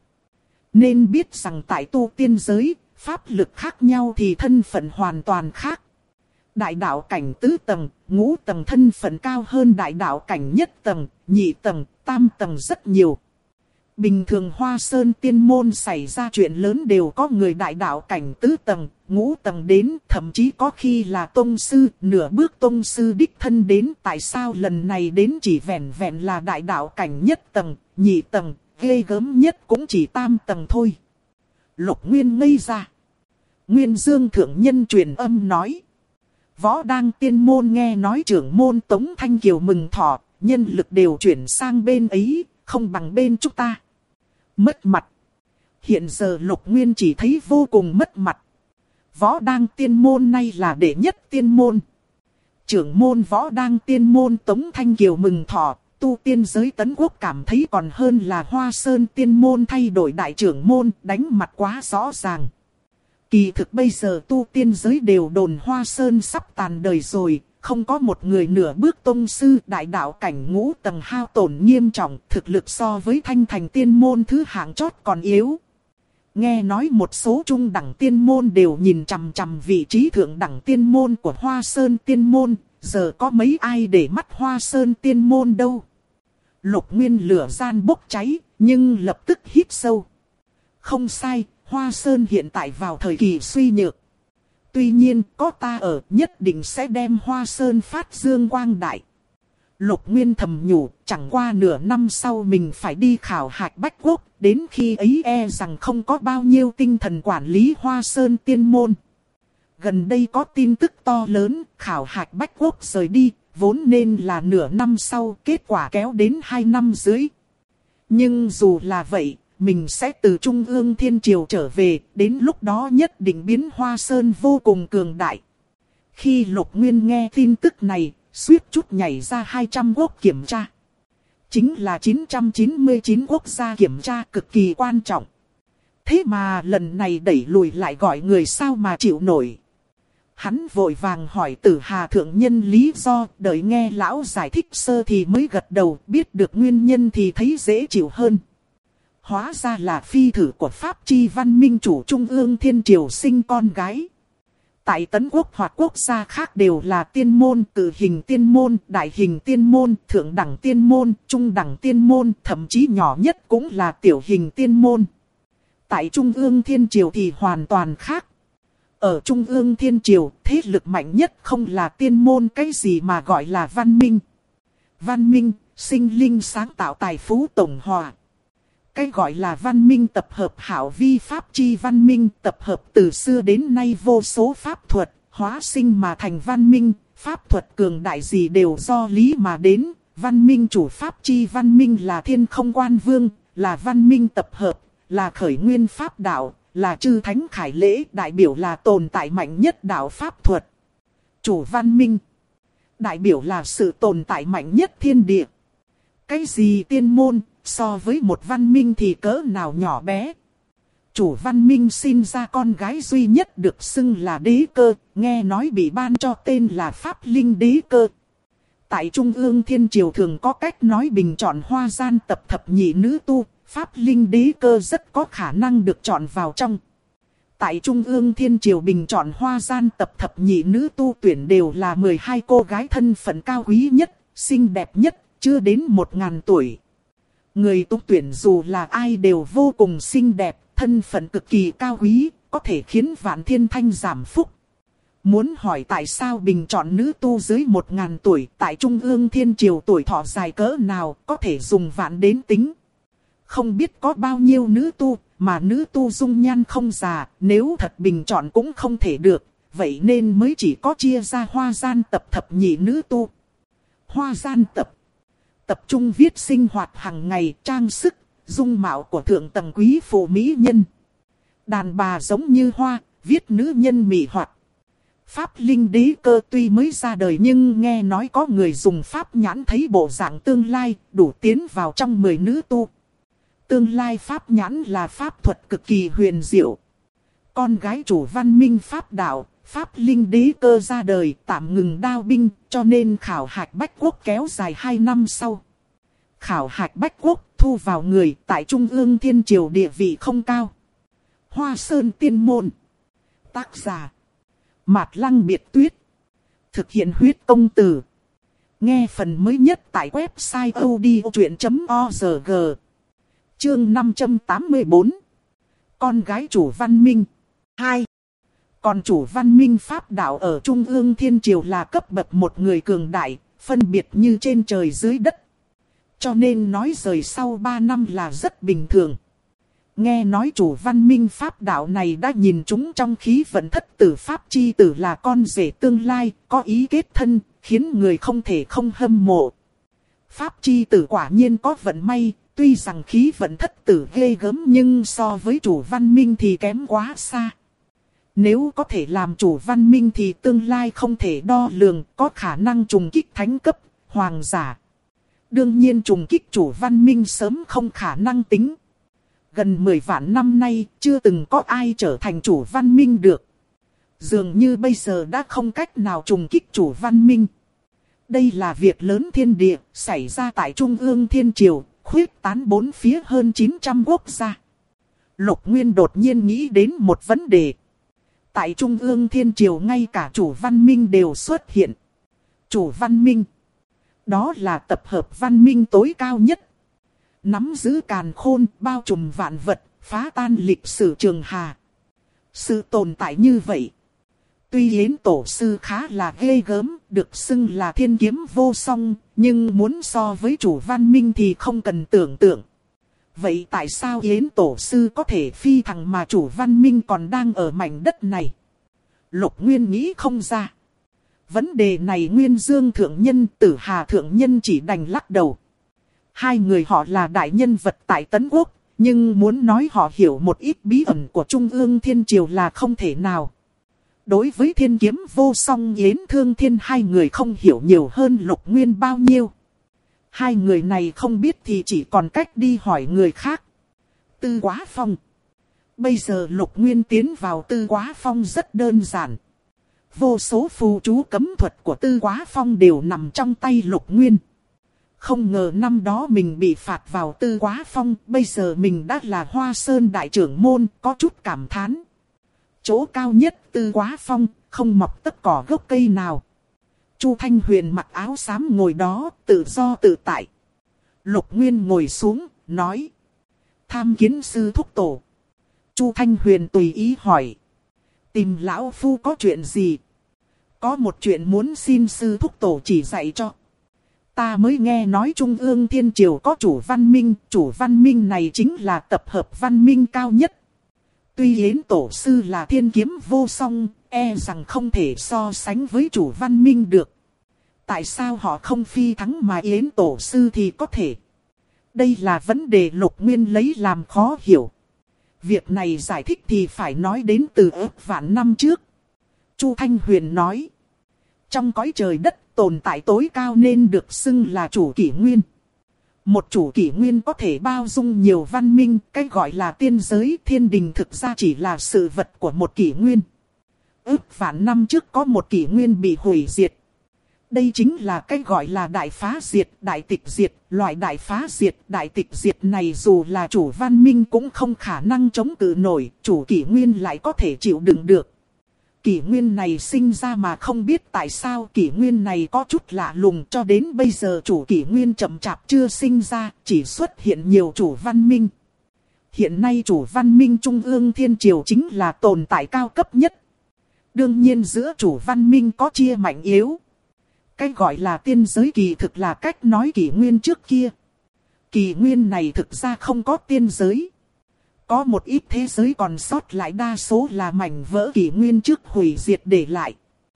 Nên biết rằng tại tu tiên giới, pháp lực khác nhau thì thân phận hoàn toàn khác. Đại đạo cảnh tứ tầng, ngũ tầng thân phận cao hơn đại đạo cảnh nhất tầng, nhị tầng, tam tầng rất nhiều. Bình thường Hoa Sơn tiên môn xảy ra chuyện lớn đều có người đại đạo cảnh tứ tầng, ngũ tầng đến, thậm chí có khi là tông sư, nửa bước tông sư đích thân đến. Tại sao lần này đến chỉ vẹn vẹn là đại đạo cảnh nhất tầng, nhị tầng, ghê gớm nhất cũng chỉ tam tầng thôi. Lục Nguyên ngây ra. Nguyên Dương thượng nhân truyền âm nói. Võ Đang tiên môn nghe nói trưởng môn Tống Thanh Kiều mừng thọ, nhân lực đều chuyển sang bên ấy, không bằng bên chúng ta. Mất mặt. Hiện giờ Lục Nguyên chỉ thấy vô cùng mất mặt. Võ Đang tiên môn nay là đệ nhất tiên môn. Trưởng môn Võ Đang tiên môn Tống Thanh Kiều mừng thọ, tu tiên giới Tấn Quốc cảm thấy còn hơn là Hoa Sơn tiên môn thay đổi đại trưởng môn, đánh mặt quá rõ ràng. Kỳ thực bây giờ tu tiên giới đều đồn Hoa Sơn sắp tàn đời rồi, không có một người nửa bước tông sư, đại đạo cảnh ngũ tầng hao tổn nghiêm trọng, thực lực so với Thanh Thành tiên môn thứ hạng chót còn yếu. Nghe nói một số trung đẳng tiên môn đều nhìn chằm chằm vị trí thượng đẳng tiên môn của Hoa Sơn tiên môn, giờ có mấy ai để mắt Hoa Sơn tiên môn đâu. Lục Nguyên lửa gian bốc cháy, nhưng lập tức hít sâu. Không sai, Hoa Sơn hiện tại vào thời kỳ suy nhược. Tuy nhiên, có ta ở, nhất định sẽ đem Hoa Sơn phát dương quang đại. Lục Nguyên thầm nhủ, chẳng qua nửa năm sau mình phải đi khảo hạch Bách Quốc, đến khi ấy e rằng không có bao nhiêu tinh thần quản lý Hoa Sơn tiên môn. Gần đây có tin tức to lớn, khảo hạch Bách Quốc rời đi, vốn nên là nửa năm sau, kết quả kéo đến 2 năm dưới. Nhưng dù là vậy, mình sẽ từ Trung ương Thiên Triều trở về, đến lúc đó nhất định biến Hoa Sơn vô cùng cường đại. Khi Lục Nguyên nghe tin tức này, suýt chút nhảy ra 200 quốc kiểm tra. Chính là 999 quốc gia kiểm tra cực kỳ quan trọng. Thế mà lần này đẩy lùi lại gọi người sao mà chịu nổi. Hắn vội vàng hỏi Tử Hà thượng nhân lý do, đợi nghe lão giải thích sơ thì mới gật đầu, biết được nguyên nhân thì thấy dễ chịu hơn. Hóa ra là phi thử của Pháp Chi Văn Minh chủ Trung ương Thiên Triều sinh con gái. Tại Tấn Quốc hoặc quốc gia khác đều là tiên môn, cử hình tiên môn, đại hình tiên môn, thượng đẳng tiên môn, trung đẳng tiên môn, thậm chí nhỏ nhất cũng là tiểu hình tiên môn. Tại Trung ương Thiên Triều thì hoàn toàn khác. Ở Trung ương Thiên Triều, thế lực mạnh nhất không là tiên môn cái gì mà gọi là văn minh. Văn minh, sinh linh sáng tạo tài phú tổng hòa. Cái gọi là văn minh tập hợp hảo vi pháp chi văn minh, tập hợp từ xưa đến nay vô số pháp thuật, hóa sinh mà thành văn minh, pháp thuật cường đại gì đều do lý mà đến. Văn minh chủ pháp chi văn minh là Thiên Không Quan Vương, là văn minh tập hợp, là khởi nguyên pháp đạo, là chư thánh khải lễ, đại biểu là tồn tại mạnh nhất đạo pháp thuật. Chủ văn minh, đại biểu là sự tồn tại mạnh nhất thiên địa. Cái gì tiên môn, so với một văn minh thì cỡ nào nhỏ bé. Chủ văn minh sinh ra con gái duy nhất được xưng là đế cơ, nghe nói bị ban cho tên là Pháp Linh đế cơ. Tại Trung ương Thiên Triều thường có cách nói bình chọn hoa gian tập thập nhị nữ tu, Pháp Linh đế cơ rất có khả năng được chọn vào trong. Tại Trung ương Thiên Triều bình chọn hoa gian tập thập nhị nữ tu tuyển đều là 12 cô gái thân phận cao quý nhất, xinh đẹp nhất, chưa đến 1000 tuổi. Người tu tuyển dù là ai đều vô cùng xinh đẹp, thân phận cực kỳ cao quý, có thể khiến vạn thiên thanh giảm phúc. Muốn hỏi tại sao bình chọn nữ tu dưới 1000 tuổi, tại Trung ương Thiên Triều tuổi thọ dài cỡ nào, có thể dùng vạn đến tính. Không biết có bao nhiêu nữ tu, mà nữ tu dung nhan không già, nếu thật bình chọn cũng không thể được, vậy nên mới chỉ có chia ra hoa gian tập thập nhị nữ tu. Hoa gian tập trung viết sinh hoạt hàng ngày, trang sức, dung mạo của thượng tầng quý phụ mỹ nhân. Đàn bà giống như hoa, viết nữ nhân mị hoạt. Pháp Linh đế cơ tuy mới ra đời nhưng nghe nói có người dùng pháp nhãn thấy bộ dạng tương lai, đủ tiến vào trong 10 nữ tu. tương lai pháp nhãn là pháp thuật cực kỳ huyền diệu. Con gái chủ văn minh pháp đạo, pháp linh đế cơ ra đời tạm ngừng đao binh, cho nên khảo hạch bách quốc kéo dài 2 năm sau. Khảo hạch bách quốc thu vào người tại Trung ương Thiên Triều địa vị không cao. Hoa Sơn Tiên Môn. Tác giả Mạt Lăng Biệt Tuyết. Thực hiện huyết công từ. Nghe phần mới nhất tại website odchuyện.org. Chương 584. Con gái chủ văn minh 2. Còn chủ văn minh pháp đạo ở Trung ương Thiên Triều là cấp bậc một người cường đại, phân biệt như trên trời dưới đất. Cho nên nói rời sau 3 năm là rất bình thường. Nghe nói chủ văn minh pháp đạo này đã nhìn chúng trong khí vận thất tử pháp chi tử là con rể tương lai, có ý kết thân, khiến người không thể không hâm mộ. Pháp chi tử quả nhiên có vận may, tuy rằng khí vận thất tử ghê gớm nhưng so với chủ văn minh thì kém quá xa. Nếu có thể làm chủ văn minh thì tương lai không thể đo lường, có khả năng trùng kích thánh cấp, hoàng giả. Đương nhiên trùng kích chủ văn minh sớm không khả năng tính. Gần 10 vạn năm nay chưa từng có ai trở thành chủ văn minh được. Dường như bây giờ đã không cách nào trùng kích chủ văn minh. Đây là việc lớn thiên địa, xảy ra tại Trung ương Thiên Triều, khuyết tán bốn phía hơn 900 quốc gia. Lục Nguyên đột nhiên nghĩ đến một vấn đề. Tại Trung ương Thiên Triều ngay cả chủ văn minh đều xuất hiện. Chủ văn minh. Đó là tập hợp văn minh tối cao nhất. Nắm giữ càn khôn, bao trùm vạn vật, phá tan lịch sử trường hà. Sự tồn tại như vậy. Tuy Yến Tổ Sư khá là ghê gớm, được xưng là thiên kiếm vô song, nhưng muốn so với chủ văn minh thì không cần tưởng tượng. Vậy tại sao Yến Tổ Sư có thể phi thăng mà chủ văn minh còn đang ở mảnh đất này? Lục Nguyên nghĩ không ra. Vấn đề này Nguyên Dương Thượng Nhân, Tử Hà Thượng Nhân chỉ đành lắc đầu. Hai người họ là đại nhân vật tại Tấn Quốc, nhưng muốn nói họ hiểu một ít bí ẩn của Trung ương Thiên Triều là không thể nào. Đối với thiên kiếm vô song Yến Thương Thiên hai người không hiểu nhiều hơn Lục Nguyên bao nhiêu. Hai người này không biết thì chỉ còn cách đi hỏi người khác. Tư Quá Phong. Bây giờ Lục Nguyên tiến vào Tư Quá Phong rất đơn giản. Vô số phù chú cấm thuật của Tư Quá Phong đều nằm trong tay Lục Nguyên. Không ngờ năm đó mình bị phạt vào Tư Quá Phong, bây giờ mình đã là Hoa Sơn đại trưởng môn, có chút cảm thán. Chỗ cao nhất Tư Quá Phong, không mọc tất cỏ gốc cây nào. Chu Thanh Huyền mặc áo xám ngồi đó, tự do tự tại. Lục Nguyên ngồi xuống, nói. Tham kiến sư thúc tổ. Chu Thanh Huyền tùy ý hỏi. Tìm lão phu có chuyện gì? Có một chuyện muốn xin sư thúc tổ chỉ dạy cho. Ta mới nghe nói Trung ương Thiên Triều có chủ văn minh này chính là tập hợp văn minh cao nhất. Tuy Yến Tổ Sư là thiên kiếm vô song, e rằng không thể so sánh với chủ văn minh được. Tại sao họ không phi thắng mà Yến Tổ Sư thì có thể? Đây là vấn đề Lục Nguyên lấy làm khó hiểu. Việc này giải thích thì phải nói đến từ ước vạn năm trước. Chu Thanh Huyền nói. Trong cõi trời đất tồn tại tối cao nên được xưng là chủ kỷ nguyên. Một chủ kỷ nguyên có thể bao dung nhiều văn minh, cái gọi là tiên giới thiên đình thực ra chỉ là sự vật của một kỷ nguyên. Ước vạn năm trước có một kỷ nguyên bị hủy diệt. Đây chính là cái gọi là đại phá diệt, đại tịch diệt. Loại đại phá diệt, đại tịch diệt này dù là chủ văn minh cũng không khả năng chống cự nổi, chủ kỷ nguyên lại có thể chịu đựng được. Kỷ nguyên này sinh ra mà không biết tại sao kỷ nguyên này có chút lạ lùng, cho đến bây giờ chủ kỷ nguyên chậm chạp chưa sinh ra, chỉ xuất hiện nhiều chủ văn minh. Hiện nay chủ văn minh Trung ương Thiên Triều chính là tồn tại cao cấp nhất. Đương nhiên giữa chủ văn minh có chia mạnh yếu. Cái gọi là tiên giới kỳ thực là cách nói kỷ nguyên trước kia. Kỷ nguyên này thực ra không có tiên giới. Có một ít thế giới còn sót lại, đa số là mảnh vỡ kỷ nguyên trước hủy diệt để lại.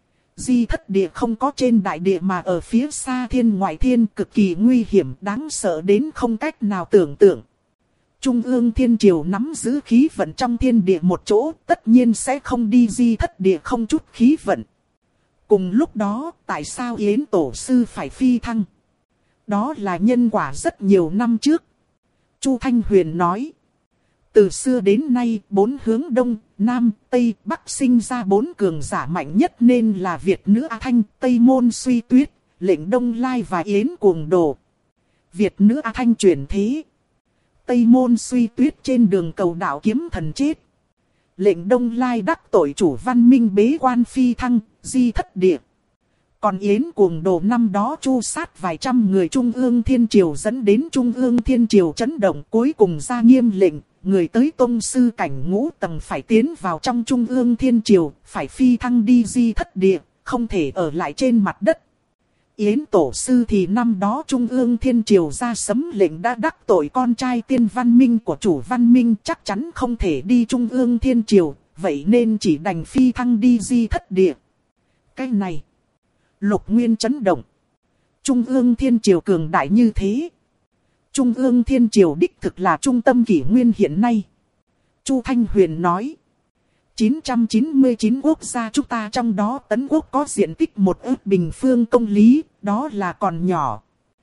Di thất địa không có trên đại địa mà ở phía xa thiên ngoại thiên, cực kỳ nguy hiểm, đáng sợ đến không cách nào tưởng tượng. Trung ương Thiên Triều nắm giữ khí vận trong thiên địa một chỗ, tất nhiên sẽ không đi di thất địa không chút khí vận. Cùng lúc đó, tại sao Yến Tổ Sư phải phi thăng? Đó là nhân quả rất nhiều năm trước. Chu Thanh Huyền nói. Từ xưa đến nay, 4 hướng Đông, Nam, Tây, Bắc sinh ra 4 cường giả mạnh nhất nên là Việt Nữ A Thanh, Tây Môn Suy Tuyết, Lệnh Đông Lai và Yến Cuồng Đồ. Việt Nữ A Thanh chuyển thế. Tây Môn Suy Tuyết trên đường cầu đạo kiếm thần chết. Lệnh Đông Lai đắc tội chủ Văn Minh bế quan phi thăng, di thất địa. Còn Yến Cuồng Đồ năm đó chu sát vài trăm người Trung ương Thiên Triều dẫn đến Trung ương Thiên Triều chấn động, cuối cùng ra nghiêm lệnh, người tới tông sư cảnh ngũ tầng phải tiến vào trong Trung ương Thiên Triều, phải phi thăng đi di thất địa, không thể ở lại trên mặt đất. Yến Tổ Sư thì năm đó Trung ương Thiên Triều ra sấm lệnh đã đắc tội con trai Tiên Văn Minh của chủ Văn Minh, chắc chắn không thể đi Trung ương Thiên Triều, vậy nên chỉ đành phi thăng đi di thất địa. Cái này, Lục Nguyên chấn động. Trung ương Thiên Triều cường đại như thế. Trung ương Thiên Triều đích thực là trung tâm kỷ nguyên hiện nay. Chu Thanh Huyền nói. 999 quốc gia chúng ta trong đó Tấn Quốc có diện tích 1 ức bình phương công lý, đó là còn nhỏ.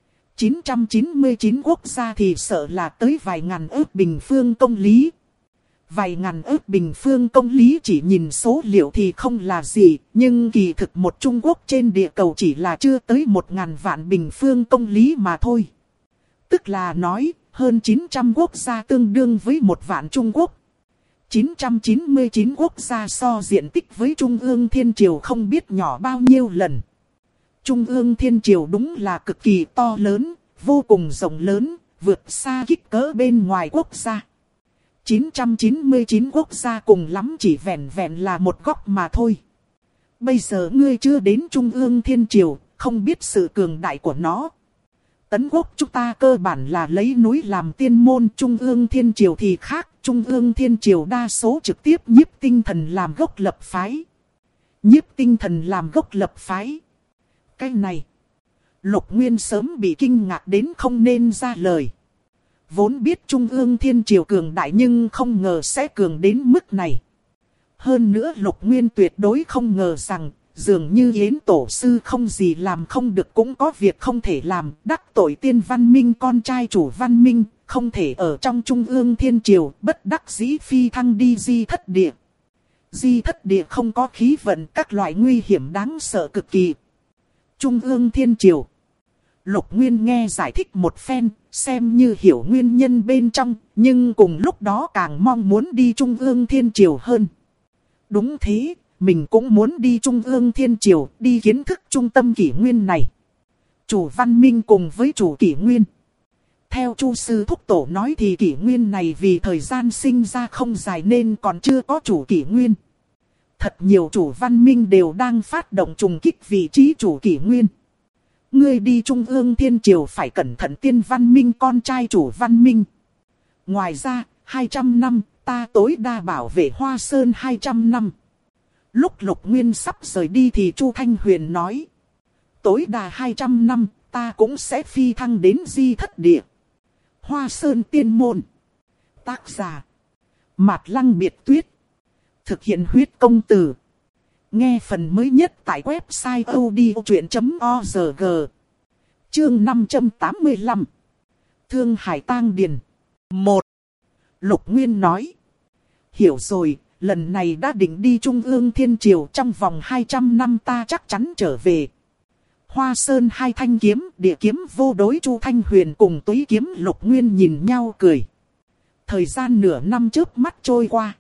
999 quốc gia thì sợ là tới vài ngàn ức bình phương công lý. Vài ngàn ức bình phương công lý chỉ nhìn số liệu thì không là gì, nhưng kỳ thực một Trung Quốc trên địa cầu chỉ là chưa tới 1.000 vạn bình phương công lý mà thôi. Tức là nói, hơn 900 quốc gia tương đương với 1 vạn Trung Quốc. 999 quốc gia so diện tích với Trung ương Thiên Triều không biết nhỏ bao nhiêu lần. Trung ương Thiên Triều đúng là cực kỳ to lớn, vô cùng rộng lớn, vượt xa kích cỡ bên ngoài quốc gia. 999 quốc gia cùng lắm chỉ vẹn vẹn là một góc mà thôi. Bây giờ ngươi chưa đến Trung ương Thiên Triều, không biết sự cường đại của nó. Tấn Quốc chúng ta cơ bản là lấy núi làm tiên môn, Trung ương Thiên Triều thì khác. Trung ương Thiên Triều đa số trực tiếp nhiếp tinh thần làm gốc lập phái. Nhiếp tinh thần làm gốc lập phái. Cái này, Lục Nguyên sớm bị kinh ngạc đến không nên ra lời. Vốn biết Trung ương Thiên Triều cường đại nhưng không ngờ sẽ cường đến mức này. Hơn nữa Lục Nguyên tuyệt đối không ngờ rằng, dường như Yến Tổ Sư không gì làm không được cũng có việc không thể làm, đắc tội Tiên Văn Minh con trai chủ Văn Minh, không thể ở trong Trung ương Thiên Triều, bất đắc dĩ phi thăng đi di thất địa. Di thất địa không có khí vận, các loại nguy hiểm đáng sợ cực kỳ. Trung ương Thiên Triều. Lục Nguyên nghe giải thích một phen, xem như hiểu nguyên nhân bên trong, nhưng cùng lúc đó càng mong muốn đi Trung ương Thiên Triều hơn. Đúng thế, mình cũng muốn đi Trung ương Thiên Triều, đi kiến thức trung tâm kỷ nguyên này. Chủ Văn Minh cùng với chủ kỷ nguyên. Theo Chu Sư Thúc Tổ nói thì kỷ nguyên này vì thời gian sinh ra không dài nên còn chưa có chủ kỷ nguyên. Thật nhiều chủ Văn Minh đều đang phát động trùng kích vị trí chủ kỷ nguyên. Ngươi đi Trung ương Thiên Triều phải cẩn thận Tiên Văn Minh con trai chủ Văn Minh. Ngoài ra, 200 năm, ta tối đa bảo vệ Hoa Sơn 200 năm. Lúc Lục Nguyên sắp rời đi thì Chu Thanh Huyền nói. Tối đa 200 năm, ta cũng sẽ phi thăng đến di thất địa. Hoa Sơn Tiên Môn. Tác giả. Mạt Lăng Biệt Tuyết. Thực hiện huyết công từ. Nghe phần mới nhất tại website odchuyện.org. Chương 585. Thương Hải Tang Điền. 1. Lục Nguyên nói. Hiểu rồi, lần này đã định đi Trung ương Thiên Triều, trong vòng 200 năm ta chắc chắn trở về. Hoa Sơn hai thanh kiếm, địa kiếm vô đối Chu Thanh Huyền cùng túy kiếm Lục Nguyên nhìn nhau cười. Thời gian nửa năm trước mắt trôi qua.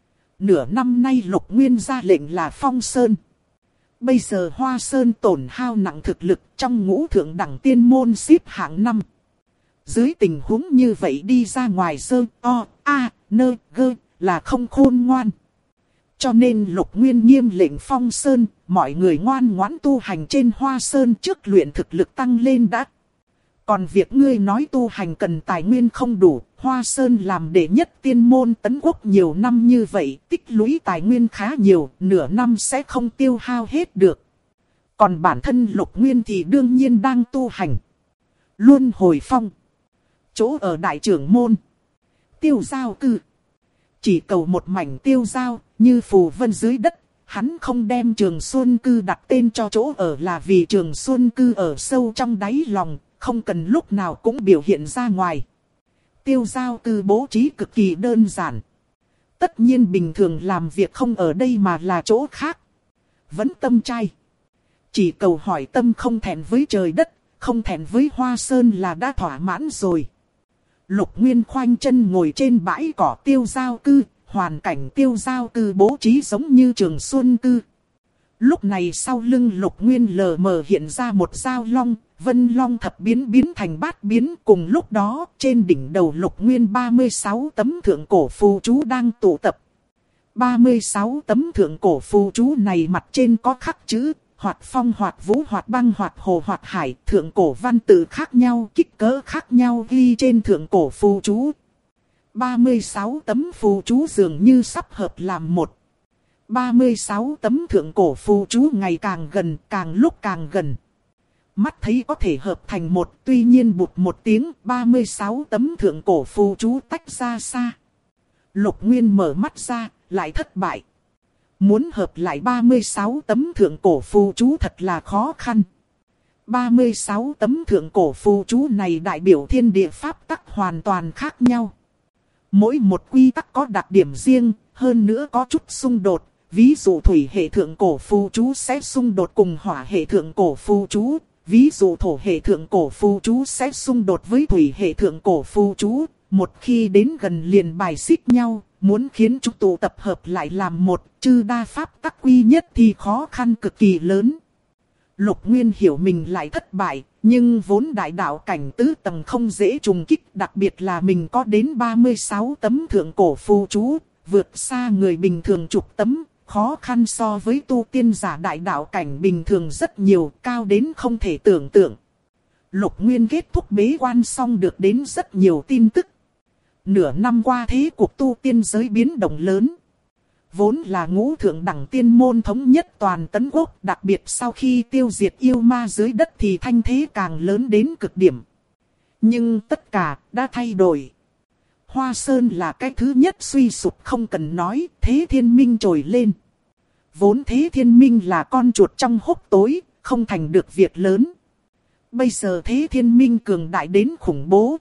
Nửa năm nay Lục Nguyên ra lệnh là phong sơn. Bây giờ Hoa Sơn tổn hao nặng thực lực, trong ngũ thượng đẳng tiên môn xếp hạng 5. Dưới tình huống như vậy đi ra ngoài sơ, o, a, nơ, gơ, là không khôn ngoan. Cho nên Lục Nguyên nghiêm lệnh phong sơn, mọi người ngoan ngoãn tu hành trên Hoa Sơn trước luyện thực lực tăng lên đã. Còn việc ngươi nói tu hành cần tài nguyên không đủ, Hoa Sơn làm đệ nhất tiên môn Tấn Quốc nhiều năm như vậy, tích lũy tài nguyên khá nhiều, nửa năm sẽ không tiêu hao hết được. Còn bản thân Lục Nguyên thì đương nhiên đang tu hành. Luân hồi phong. Chỗ ở đại trưởng môn. Tiêu giao cư. Chỉ cầu một mảnh tiêu giao, như phù vân dưới đất. Hắn không đem Trường Xuân Cư đặt tên cho chỗ ở là vì Trường Xuân Cư ở sâu trong đáy lòng, không cần lúc nào cũng biểu hiện ra ngoài. Tiêu Giao Cư bố trí cực kỳ đơn giản. Tất nhiên bình thường làm việc không ở đây mà là chỗ khác. Vẫn tâm trai. Chỉ cầu hỏi tâm không thẹn với trời đất, không thẹn với hoa sơn là đã thỏa mãn rồi. Lục Nguyên khoanh chân ngồi trên bãi cỏ Tiêu Giao Cư, hoàn cảnh Tiêu Giao Cư bố trí giống như Trường Xuân Cư. Lúc này sau lưng Lục Nguyên lờ mờ hiện ra một dao long, vân long thập biến biến thành bát biến. Cùng lúc đó, trên đỉnh đầu Lục Nguyên 36 tấm thượng cổ phù chú đang tụ tập. 36 tấm thượng cổ phù chú này mặt trên có khắc chữ, hoạt phong, hoạt vũ, hoạt băng, hoạt hồ, hoạt hải. Thượng cổ văn tự khác nhau, kích cỡ khác nhau ghi trên thượng cổ phù chú. 36 tấm phù chú dường như sắp hợp làm một. 36 tấm thượng cổ phù chú ngày càng gần, càng lúc càng gần. Mắt thấy có thể hợp thành một, tuy nhiên bụt một tiếng, 36 tấm thượng cổ phù chú tách ra xa. Lục Nguyên mở mắt ra, lại thất bại. Muốn hợp lại 36 tấm thượng cổ phù chú thật là khó khăn. 36 tấm thượng cổ phù chú này đại biểu thiên địa pháp tắc hoàn toàn khác nhau. Mỗi một quy tắc có đặc điểm riêng, hơn nữa có chút xung đột. Ví dụ thủy hệ thượng cổ phù chú sẽ xung đột cùng hỏa hệ thượng cổ phù chú. Ví dụ thổ hệ thượng cổ phù chú sẽ xung đột với thủy hệ thượng cổ phù chú. Một khi đến gần liền bài xích nhau, muốn khiến chúng tụ tập hợp lại làm một, chư đa pháp tắc quy nhất thì khó khăn cực kỳ lớn. Lục Nguyên hiểu mình lại thất bại, nhưng vốn đại đạo cảnh tứ tầng không dễ trùng kích, đặc biệt là mình có đến 36 tấm thượng cổ phù chú, vượt xa người bình thường chục tấm, khó khăn so với tu tiên giả đại đạo cảnh bình thường rất nhiều, cao đến không thể tưởng tượng. Lục Nguyên kết thúc bế quan xong được đến rất nhiều tin tức. Nửa năm qua thế cuộc tu tiên giới biến động lớn. Vốn là ngũ thượng đẳng tiên môn thống nhất toàn Tấn Quốc, đặc biệt sau khi tiêu diệt yêu ma dưới đất thì thanh thế càng lớn đến cực điểm. Nhưng tất cả đã thay đổi. Hoa Sơn là cái thứ nhất suy sụp không cần nói, Thế Thiên Minh trồi lên. Vốn Thế Thiên Minh là con chuột trong hốc tối, không thành được việc lớn. Bây giờ Thế Thiên Minh cường đại đến khủng bố.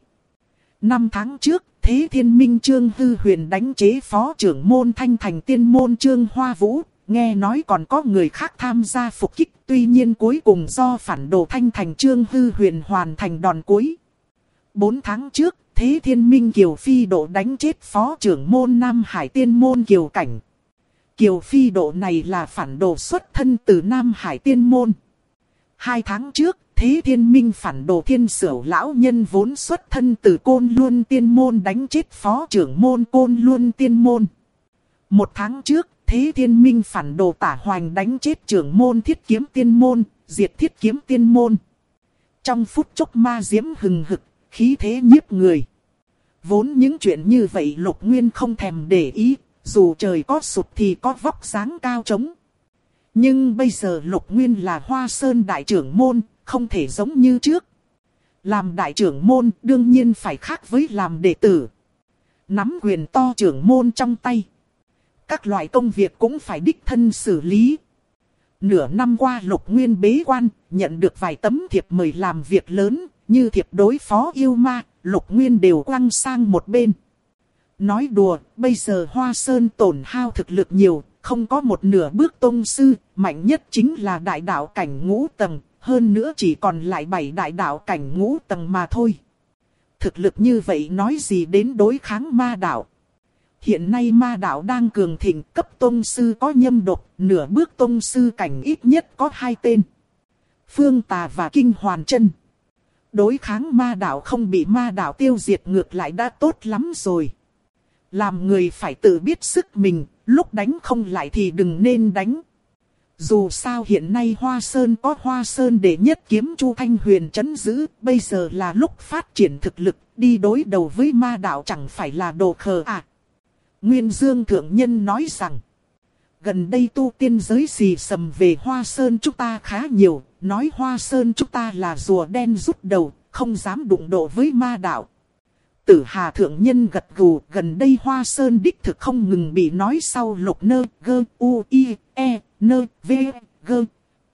5 tháng trước, Thế Thiên Minh Trương Hư Huyền đánh chế phó trưởng môn Thanh Thành tiên môn Trương Hoa Vũ, nghe nói còn có người khác tham gia phục kích, tuy nhiên cuối cùng do phản đồ Thanh Thành Trương Hư Huyền hoàn thành đòn cuối. 4 tháng trước, Thế Thiên Minh Kiều Phi Độ đánh chết phó trưởng môn Nam Hải tiên môn Kiều Cảnh. Kiều Phi Độ này là phản đồ xuất thân từ Nam Hải tiên môn. 2 tháng trước, Thế Thiên Minh phản đồ Thiên Sửu lão nhân vốn xuất thân từ Côn Luân tiên môn đánh chết phó trưởng môn Côn Luân tiên môn. 1 tháng trước, Thế Thiên Minh phản đồ Tả Hoành đánh chết trưởng môn Thiết Kiếm tiên môn, diệt Thiết Kiếm tiên môn. Trong phút chốc ma diễm hừng hực, khí thế nhiếp người. Vốn những chuyện như vậy Lục Nguyên không thèm để ý, dù trời có sụp thì có vóc dáng cao trống. Nhưng bây giờ Lục Nguyên là Hoa Sơn đại trưởng môn, không thể giống như trước. Làm đại trưởng môn đương nhiên phải khác với làm đệ tử. Nắm quyền to trưởng môn trong tay. Các loại công việc cũng phải đích thân xử lý. Nửa năm qua Lục Nguyên bế quan, nhận được vài tấm thiệp mời làm việc lớn, như thiệp đối phó yêu ma, Lục Nguyên đều quăng sang một bên. Nói đùa, bây giờ Hoa Sơn tổn hao thực lực nhiều, không có một nửa bước tông sư, mạnh nhất chính là đại đạo cảnh ngũ tầng, hơn nữa chỉ còn lại 7 đại đạo cảnh ngũ tầng mà thôi. Thực lực như vậy nói gì đến đối kháng ma đạo. Hiện nay ma đạo đang cường thịnh, cấp tông sư có nhâm độc, nửa bước tông sư cảnh ít nhất có 2 tên. Phương Tà và Kinh Hoàn Chân. Đối kháng ma đạo không bị ma đạo tiêu diệt ngược lại đã tốt lắm rồi. Làm người phải tự biết sức mình, lúc đánh không lại thì đừng nên đánh. Dù sao hiện nay Hoa Sơn có Hoa Sơn đệ nhất kiếm Chu Thanh Huyền trấn giữ, bây giờ là lúc phát triển thực lực, đi đối đầu với ma đạo chẳng phải là đồ khờ à. Nguyên Dương Thượng Nhân nói rằng, gần đây tu tiên giới xì sầm về Hoa Sơn chúng ta khá nhiều, nói Hoa Sơn chúng ta là rùa đen rút đầu, không dám đụng độ với ma đạo. Tử Hà Thượng Nhân gật gù, gần đây Hoa Sơn đích thực không ngừng bị nói sau Lục Nơ, Gơ, U, I, E, Nơ, V, Gơ.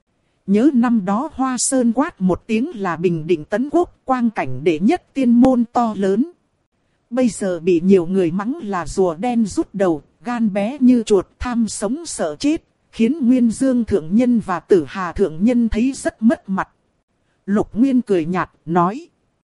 Nhớ năm đó Hoa Sơn quát một tiếng là bình định Tấn Quốc, quang cảnh đệ nhất tiên môn to lớn. Bây giờ bị nhiều người mắng là rùa đen rút đầu, gan bé như chuột, tham sống sợ chết, khiến Nguyên Dương thượng nhân và Tử Hà thượng nhân thấy rất mất mặt. Lục Nguyên cười nhạt, nói.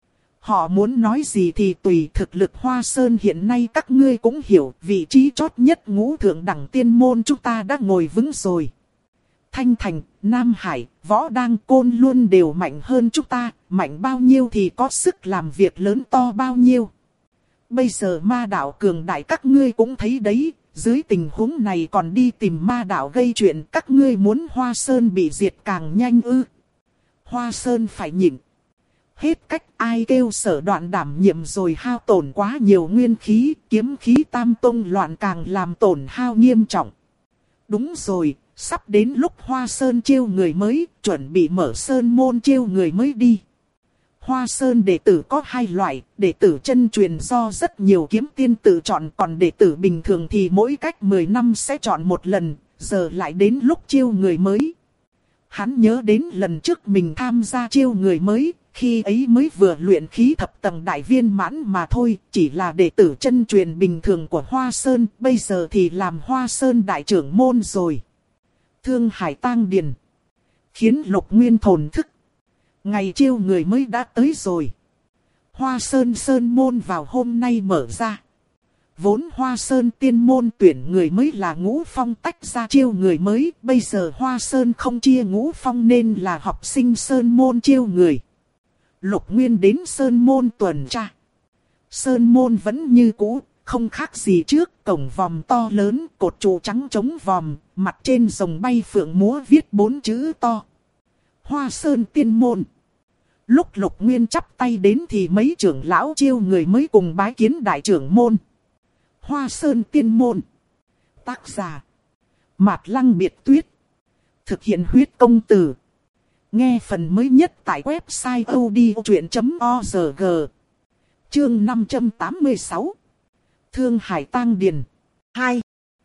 Họ muốn nói gì thì tùy, thực lực Hoa Sơn hiện nay các ngươi cũng hiểu, vị trí chót nhất ngũ thượng đẳng tiên môn chúng ta đã ngồi vững rồi. Thanh Thành, Nam Hải, Võ Đăng, Côn Luân đều mạnh hơn chúng ta, mạnh bao nhiêu thì có sức làm việc lớn to bao nhiêu. Bây giờ ma đạo cường đại các ngươi cũng thấy đấy, dưới tình huống này còn đi tìm ma đạo gây chuyện, các ngươi muốn Hoa Sơn bị diệt càng nhanh ư? Hoa Sơn phải nhịn. Hết cách, ai kêu Sở Đoạn đảm nhiệm rồi hao tổn quá nhiều nguyên khí, kiếm khí tam tông loạn càng làm tổn hao nghiêm trọng. Đúng rồi, sắp đến lúc Hoa Sơn chiêu người mới, chuẩn bị mở sơn môn chiêu người mới đi. Hoa Sơn đệ tử có hai loại, đệ tử chân truyền do rất nhiều kiếm tiên tự chọn, còn đệ tử bình thường thì mỗi cách 10 năm sẽ chọn một lần, giờ lại đến lúc chiêu người mới. Hắn nhớ đến lần trước mình tham gia chiêu người mới, khi ấy mới vừa luyện khí thập tầng đại viên mãn mà thôi, chỉ là đệ tử chân truyền bình thường của Hoa Sơn, bây giờ thì làm Hoa Sơn đại trưởng môn rồi. Thương Hải tang điền, khiến Lục Nguyên thổn thức. Ngày chiêu người mới đã tới rồi. Hoa Sơn Sơn môn vào hôm nay mở ra. Vốn Hoa Sơn tiên môn tuyển người mới là Ngũ Phong tách ra chiêu người mới. Bây giờ Hoa Sơn không chia Ngũ Phong nên là học sinh Sơn môn chiêu người. Lục Nguyên đến Sơn môn tuần tra. Sơn môn vẫn như cũ, không khác gì trước. Cổng vòm to lớn, cột trụ trắng chống vòm, mặt trên rồng bay phượng múa viết 4 chữ to. Hoa Sơn tiên môn. Lúc Lục Nguyên chắp tay đến thì mấy trưởng lão chiêu người mới cùng bái kiến đại trưởng môn. Hoa Sơn tiên môn. Tác giả Mạt Lăng Biệt Tuyết. Thực hiện huyết công từ. Nghe phần mới nhất tại website odchuyện.org. Chương 586. Thương Hải tang điền 2.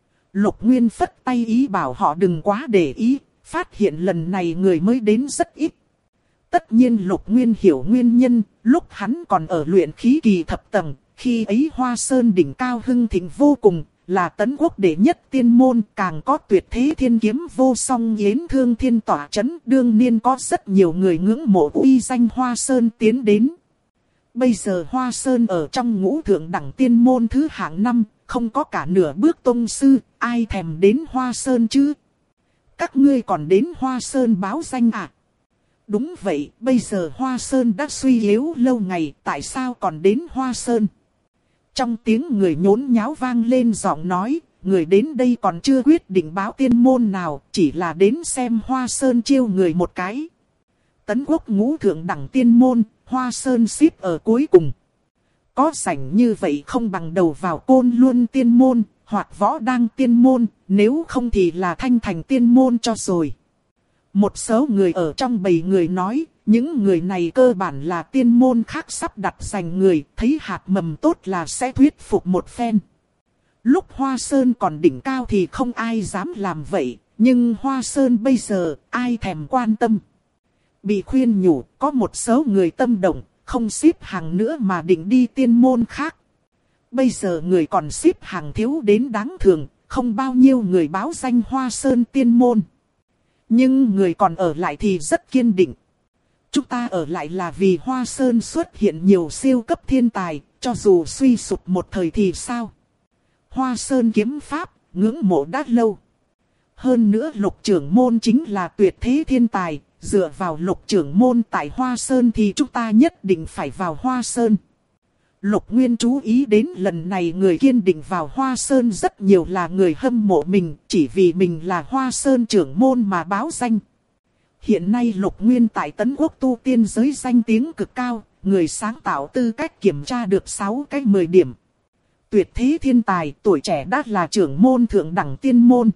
Lục Nguyên phất tay ý bảo họ đừng quá để ý. Phát hiện lần này người mới đến rất ít. Tất nhiên Lục Nguyên hiểu nguyên nhân, lúc hắn còn ở luyện khí kỳ thập tầng, khi ấy Hoa Sơn đỉnh cao hưng thịnh vô cùng, là tấn quốc đệ nhất tiên môn, càng có tuyệt thế thiên kiếm vô song yến thương thiên tỏa chấn, đương nhiên có rất nhiều người ngưỡng mộ uy danh Hoa Sơn tiến đến. Bây giờ Hoa Sơn ở trong ngũ thượng đẳng tiên môn thứ hạng 5, không có cả nửa bước tông sư, ai thèm đến Hoa Sơn chứ? Các ngươi còn đến Hoa Sơn báo danh à? Đúng vậy, bây giờ Hoa Sơn đã suy yếu lâu ngày, tại sao còn đến Hoa Sơn? Trong tiếng người nhốn nháo vang lên giọng nói, người đến đây còn chưa quyết định báo tiên môn nào, chỉ là đến xem Hoa Sơn chiêu người một cái. Tấn quốc ngũ thượng đẳng tiên môn, Hoa Sơn xếp ở cuối cùng. Có rảnh như vậy không bằng đầu vào Côn Luân tiên môn, hoặc Võ Đăng tiên môn, nếu không thì là Thanh Thành tiên môn cho rồi. Một số người ở trong bầy người nói, những người này cơ bản là tiên môn khác sắp đặt dành người, thấy hạt mầm tốt là sẽ thuyết phục một phen. Lúc Hoa Sơn còn đỉnh cao thì không ai dám làm vậy, nhưng Hoa Sơn bây giờ ai thèm quan tâm. Bị khuyên nhủ, có một số người tâm động, không xếp hàng nữa mà định đi tiên môn khác. Bây giờ người còn xếp hàng thiếu đến đáng thường, không bao nhiêu người báo danh Hoa Sơn tiên môn. Nhưng người còn ở lại thì rất kiên định. Chúng ta ở lại là vì Hoa Sơn xuất hiện nhiều siêu cấp thiên tài, cho dù suy sụp một thời thì sao? Hoa Sơn kiếm pháp, ngưỡng mộ đã lâu. Hơn nữa Lục trưởng môn chính là tuyệt thế thiên tài, dựa vào Lục trưởng môn tại Hoa Sơn thì chúng ta nhất định phải vào Hoa Sơn. Lục Nguyên chú ý đến lần này người kiên định vào Hoa Sơn rất nhiều là người hâm mộ mình, chỉ vì mình là Hoa Sơn trưởng môn mà báo danh. Hiện nay Lục Nguyên tại Tấn Quốc tu tiên giới danh tiếng cực cao, người sáng tạo tư cách kiểm tra được 6 cái 10 điểm. Tuyệt thế thiên tài, tuổi trẻ đã là trưởng môn thượng đẳng tiên môn.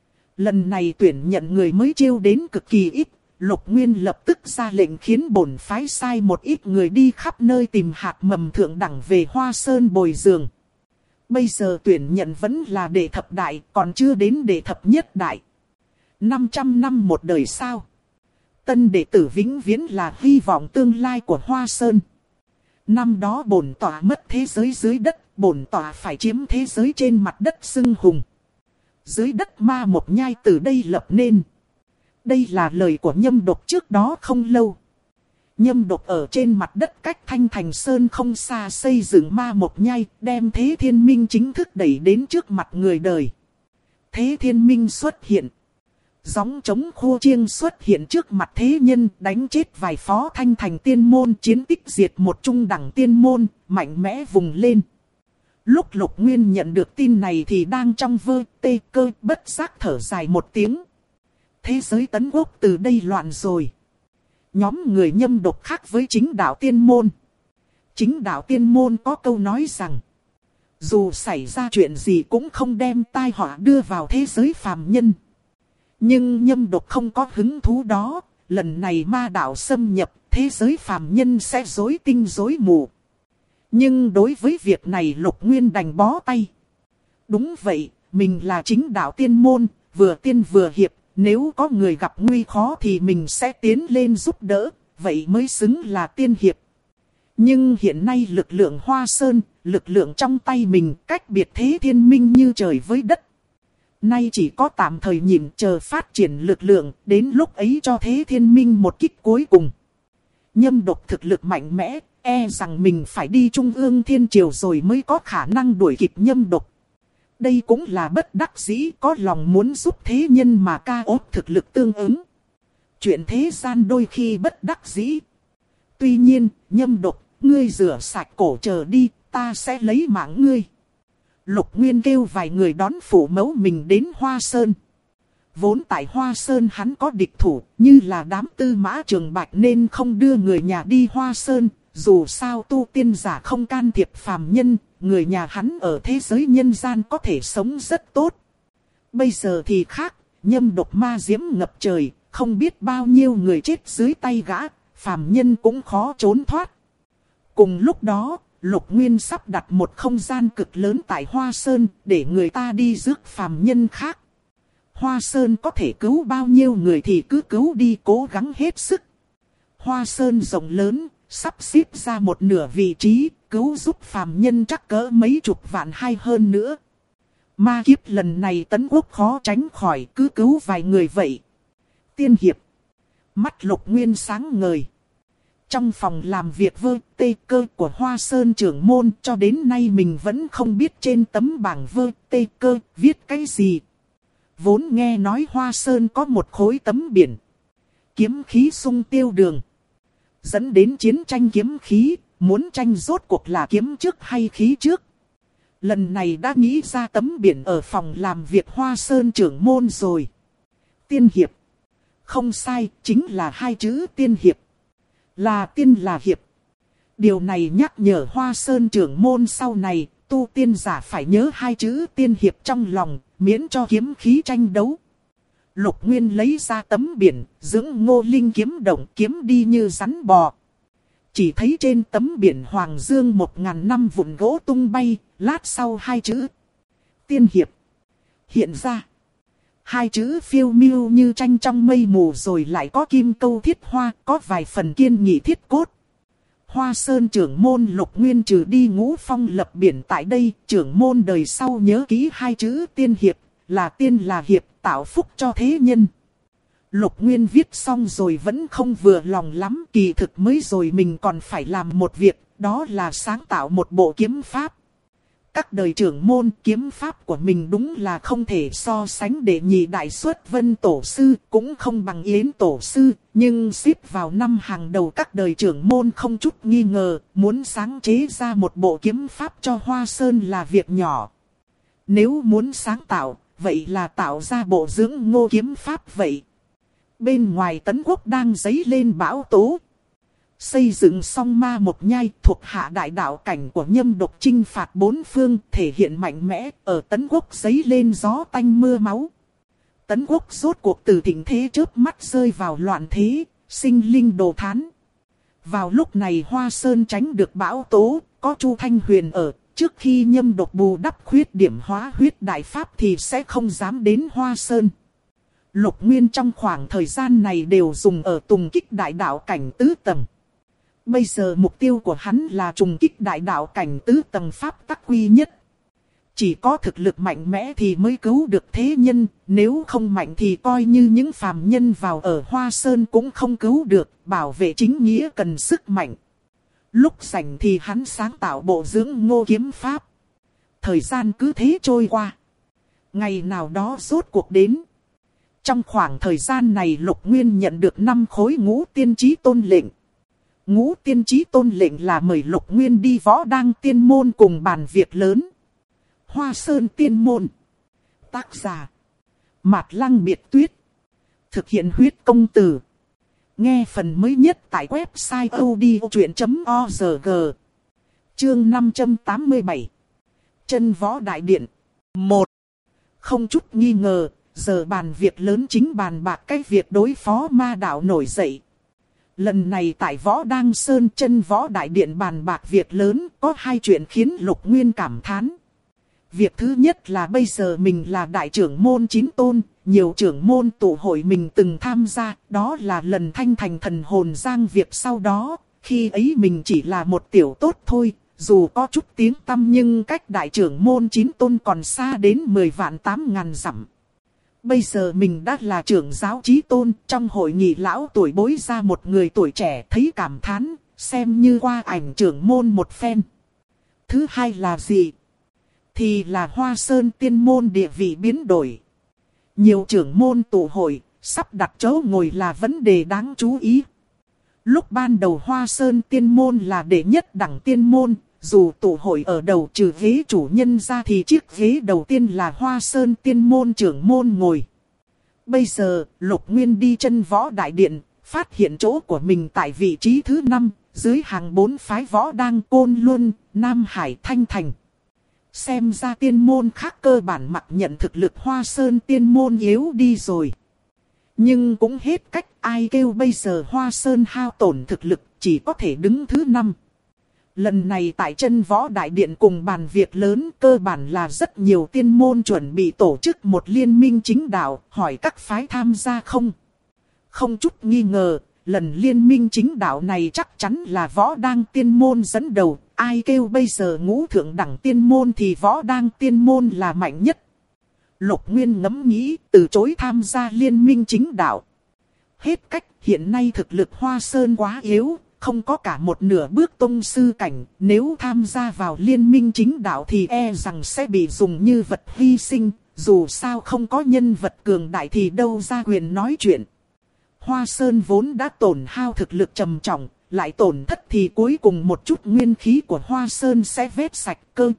Lần này tuyển nhận người mới chiêu đến cực kỳ ít. Lục Nguyên lập tức ra lệnh khiến bổn phái sai một ít người đi khắp nơi tìm hạt mầm thượng đẳng về Hoa Sơn bồi dưỡng. Bây giờ tuyển nhận vẫn là đệ thập đại, còn chưa đến đệ thập nhất đại. 500 năm một đời sao? Tân đệ tử vĩnh viễn là hy vọng tương lai của Hoa Sơn. Năm đó bổn tọa mất thế giới dưới đất, bổn tọa phải chiếm thế giới trên mặt đất xưng hùng. Dưới đất ma một nhai từ đây lập nên. Đây là lời của Nhâm Độc trước đó không lâu. Nhâm Độc ở trên mặt đất cách Thanh Thành Sơn không xa xây dựng ma một nhai, đem Thế Thiên Minh chính thức đẩy đến trước mặt người đời. Thế Thiên Minh xuất hiện. Gióng trống khô chiêng xuất hiện trước mặt thế nhân, đánh chết vài phó Thanh Thành tiên môn, chiến tích diệt một trung đẳng tiên môn, mạnh mẽ vùng lên. Lúc Lục Nguyên nhận được tin này thì đang trong vơ tê cơ, bất giác thở dài một tiếng. Thế giới Tấn Quốc từ đây loạn rồi. Nhóm người Nhâm Độc khác với chính đạo tiên môn. Chính đạo tiên môn có câu nói rằng, dù xảy ra chuyện gì cũng không đem tai họa đưa vào thế giới phàm nhân. Nhưng Nhâm Độc không có hứng thú đó, lần này ma đạo xâm nhập, thế giới phàm nhân sẽ rối tinh rối mù. Nhưng đối với việc này Lục Nguyên đành bó tay. Đúng vậy, mình là chính đạo tiên môn, vừa tiên vừa hiệp, nếu có người gặp nguy khó thì mình sẽ tiến lên giúp đỡ, vậy mới xứng là tiên hiệp. Nhưng hiện nay lực lượng Hoa Sơn, lực lượng trong tay mình cách biệt Thế Thiên Minh như trời với đất. Nay chỉ có tạm thời nhìn chờ phát triển lực lượng, đến lúc ấy cho Thế Thiên Minh một kích cuối cùng. Nhâm Độc thực lực mạnh mẽ, e rằng mình phải đi Trung ương Thiên Triều rồi mới có khả năng đuổi kịp Nhâm Độc. Đây cũng là bất đắc dĩ, có lòng muốn giúp thế nhân mà ca ốp thực lực tương ứng. Chuyện thế gian đôi khi bất đắc dĩ. Tuy nhiên, Nhâm Độc, ngươi rửa sạch cổ chờ đi, ta sẽ lấy mạng ngươi. Lục Nguyên kêu vài người đón phụ mẫu mình đến Hoa Sơn. Vốn tại Hoa Sơn hắn có địch thủ, như là đám Tư Mã Trường Bạch nên không đưa người nhà đi Hoa Sơn. Dù sao tu tiên giả không can thiệp phàm nhân, người nhà hắn ở thế giới nhân gian có thể sống rất tốt. Bây giờ thì khác, Nhâm Độc ma diễm ngập trời, không biết bao nhiêu người chết dưới tay gã, phàm nhân cũng khó trốn thoát. Cùng lúc đó, Lục Nguyên sắp đặt một không gian cực lớn tại Hoa Sơn, để người ta đi rước phàm nhân khác. Hoa Sơn có thể cứu bao nhiêu người thì cứ cứu đi, cố gắng hết sức. Hoa Sơn rộng lớn, sắp xếp ra một nửa vị trí, cứu giúp phàm nhân chắc cỡ mấy chục vạn hay hơn nữa. Ma kiếp lần này Tấn Quốc khó tránh khỏi, cứ cứu vài người vậy. Tiên hiệp. Mắt Lục Nguyên sáng ngời. Trong phòng làm việc vơ tê cơ của Hoa Sơn trưởng môn, cho đến nay mình vẫn không biết trên tấm bảng vơ tê cơ viết cái gì. Vốn nghe nói Hoa Sơn có một khối tấm biển. Kiếm khí sung tiêu đường. Dẫn đến chiến tranh kiếm khí, muốn tranh rốt cuộc là kiếm trước hay khí trước. Lần này đã nghĩ ra tấm biển ở phòng làm việc Hoa Sơn trưởng môn rồi. Tiên hiệp. Không sai, chính là hai chữ tiên hiệp. Là tiên là hiệp. Điều này nhắc nhở Hoa Sơn trưởng môn sau này, tu tiên giả phải nhớ hai chữ tiên hiệp trong lòng, miễn cho kiếm khí tranh đấu. Lục Nguyên lấy ra tấm biển, dưỡng Ngô Linh kiếm động, kiếm đi như rắn bò. Chỉ thấy trên tấm biển Hoàng Dương 1000 năm vụn gỗ tung bay, lát sau hai chữ tiên hiệp hiện ra. Hai chữ phiêu miêu như tranh trong mây mù, rồi lại có kim câu thiết hoa, có vài phần kiên nghị thiết cốt. Hoa Sơn trưởng môn Lục Nguyên trừ đi Ngũ Phong lập biển tại đây, trưởng môn đời sau nhớ kỹ hai chữ tiên hiệp, là tiên là hiệp, tạo phúc cho thế nhân. Lục Nguyên viết xong rồi vẫn không vừa lòng lắm, kỳ thực mới rồi mình còn phải làm một việc, đó là sáng tạo một bộ kiếm pháp. Các đời trưởng môn kiếm pháp của mình đúng là không thể so sánh đệ nhị đại xuất Vân Tổ Sư, cũng không bằng Yến Tổ Sư, nhưng xếp vào năm hàng đầu các đời trưởng môn không chút nghi ngờ, muốn sáng chế ra một bộ kiếm pháp cho Hoa Sơn là việc nhỏ. Nếu muốn sáng tạo, vậy là tạo ra bộ dưỡng Ngô kiếm pháp vậy. Bên ngoài Tấn Quốc đang dấy lên bão tố. Xây dựng xong ma một nhai thuộc hạ đại đạo cảnh của Nhâm Độc chinh phạt bốn phương, thể hiện mạnh mẽ, ở Tấn Quốc dấy lên gió tanh mưa máu. Tấn Quốc rốt cuộc từ thịnh thế chớp mắt rơi vào loạn thế, sinh linh đồ thán. Vào lúc này Hoa Sơn tránh được bão tố, có Chu Thanh Huyền ở, trước khi Nhâm Độc bù đắp khuyết điểm hóa huyết đại pháp thì sẽ không dám đến Hoa Sơn. Lục Nguyên trong khoảng thời gian này đều dùng ở tùng kích đại đạo cảnh tứ tầng. Bây giờ mục tiêu của hắn là trùng kích đại đạo cảnh tứ tầng pháp tắc quy nhất. Chỉ có thực lực mạnh mẽ thì mới cứu được thế nhân, nếu không mạnh thì coi như những phàm nhân vào ở Hoa Sơn cũng không cứu được, bảo vệ chính nghĩa cần sức mạnh. Lúc rảnh thì hắn sáng tạo bộ dưỡng ngô kiếm pháp. Thời gian cứ thế trôi qua. Ngày nào đó rốt cuộc đến. Trong khoảng thời gian này Lục Nguyên nhận được 5 khối ngũ tiên chí tôn lệnh. Ngũ tiên chí tôn lệnh là mời Lục Nguyên đi võ đăng tiên môn cùng bàn việc lớn. Hoa Sơn tiên môn. Tác giả Mạt Lăng Biệt Tuyết. Thực hiện huyết công từ. Nghe phần mới nhất tại website odchuyện.org. Chương 587. Chân võ đại điện. 1. Không chút nghi ngờ, giờ bàn việc lớn chính bàn bạc cái việc đối phó ma đạo nổi dậy. Lần này tại Võ Đăng Sơn chân võ đại điện bàn bạc việc lớn có 2 chuyện khiến Lục Nguyên cảm thán. Việc thứ nhất là bây giờ mình là đại trưởng môn 9 tôn, nhiều trưởng môn tụ hội mình từng tham gia, đó là lần thanh thành thần hồn giang việc sau đó, khi ấy mình chỉ là một tiểu tốt thôi, dù có chút tiếng tăm nhưng cách đại trưởng môn 9 tôn còn xa đến 10 vạn 8 ngàn dặm. Bây giờ mình đã là trưởng giáo chí tôn, trong hội nghị lão tuổi bối ra một người tuổi trẻ thấy cảm thán, xem như qua ảnh trưởng môn một phen. Thứ hai là gì? Thì là Hoa Sơn tiên môn địa vị biến đổi. Nhiều trưởng môn tụ hội, sắp đặt chỗ ngồi là vấn đề đáng chú ý. Lúc ban đầu Hoa Sơn tiên môn là đệ nhất đẳng tiên môn, dù tụ hội ở đầu trừ ghế chủ nhân ra thì chiếc ghế đầu tiên là Hoa Sơn tiên môn trưởng môn ngồi. Bây giờ, Lục Nguyên đi chân võ đại điện, phát hiện chỗ của mình tại vị trí thứ 5, dưới hàng 4 phái võ đang Côn Luân, Nam Hải, Thanh Thành. Xem ra tiên môn khác cơ bản mặc nhận thực lực Hoa Sơn tiên môn yếu đi rồi. Nhưng cũng hết cách, ai kêu bây giờ Hoa Sơn hao tổn thực lực, chỉ có thể đứng thứ 5. Lần này tại chân võ đại điện cùng bàn việc lớn, cơ bản là rất nhiều tiên môn chuẩn bị tổ chức một liên minh chính đạo, hỏi các phái tham gia không. Không chút nghi ngờ, lần liên minh chính đạo này chắc chắn là Võ Đăng tiên môn dẫn đầu, ai kêu bây giờ ngũ thượng đẳng tiên môn thì Võ Đăng tiên môn là mạnh nhất. Lục Nguyên ngẫm nghĩ, từ chối tham gia liên minh chính đạo. Hết cách, hiện nay thực lực Hoa Sơn quá yếu, không có cả một nửa bước tông sư cảnh, nếu tham gia vào liên minh chính đạo thì e rằng sẽ bị dùng như vật hy sinh, dù sao không có nhân vật cường đại thì đâu ra quyền nói chuyện. Hoa Sơn vốn đã tổn hao thực lực trầm trọng, lại tổn thất thì cuối cùng một chút nguyên khí của Hoa Sơn sẽ vét sạch cơ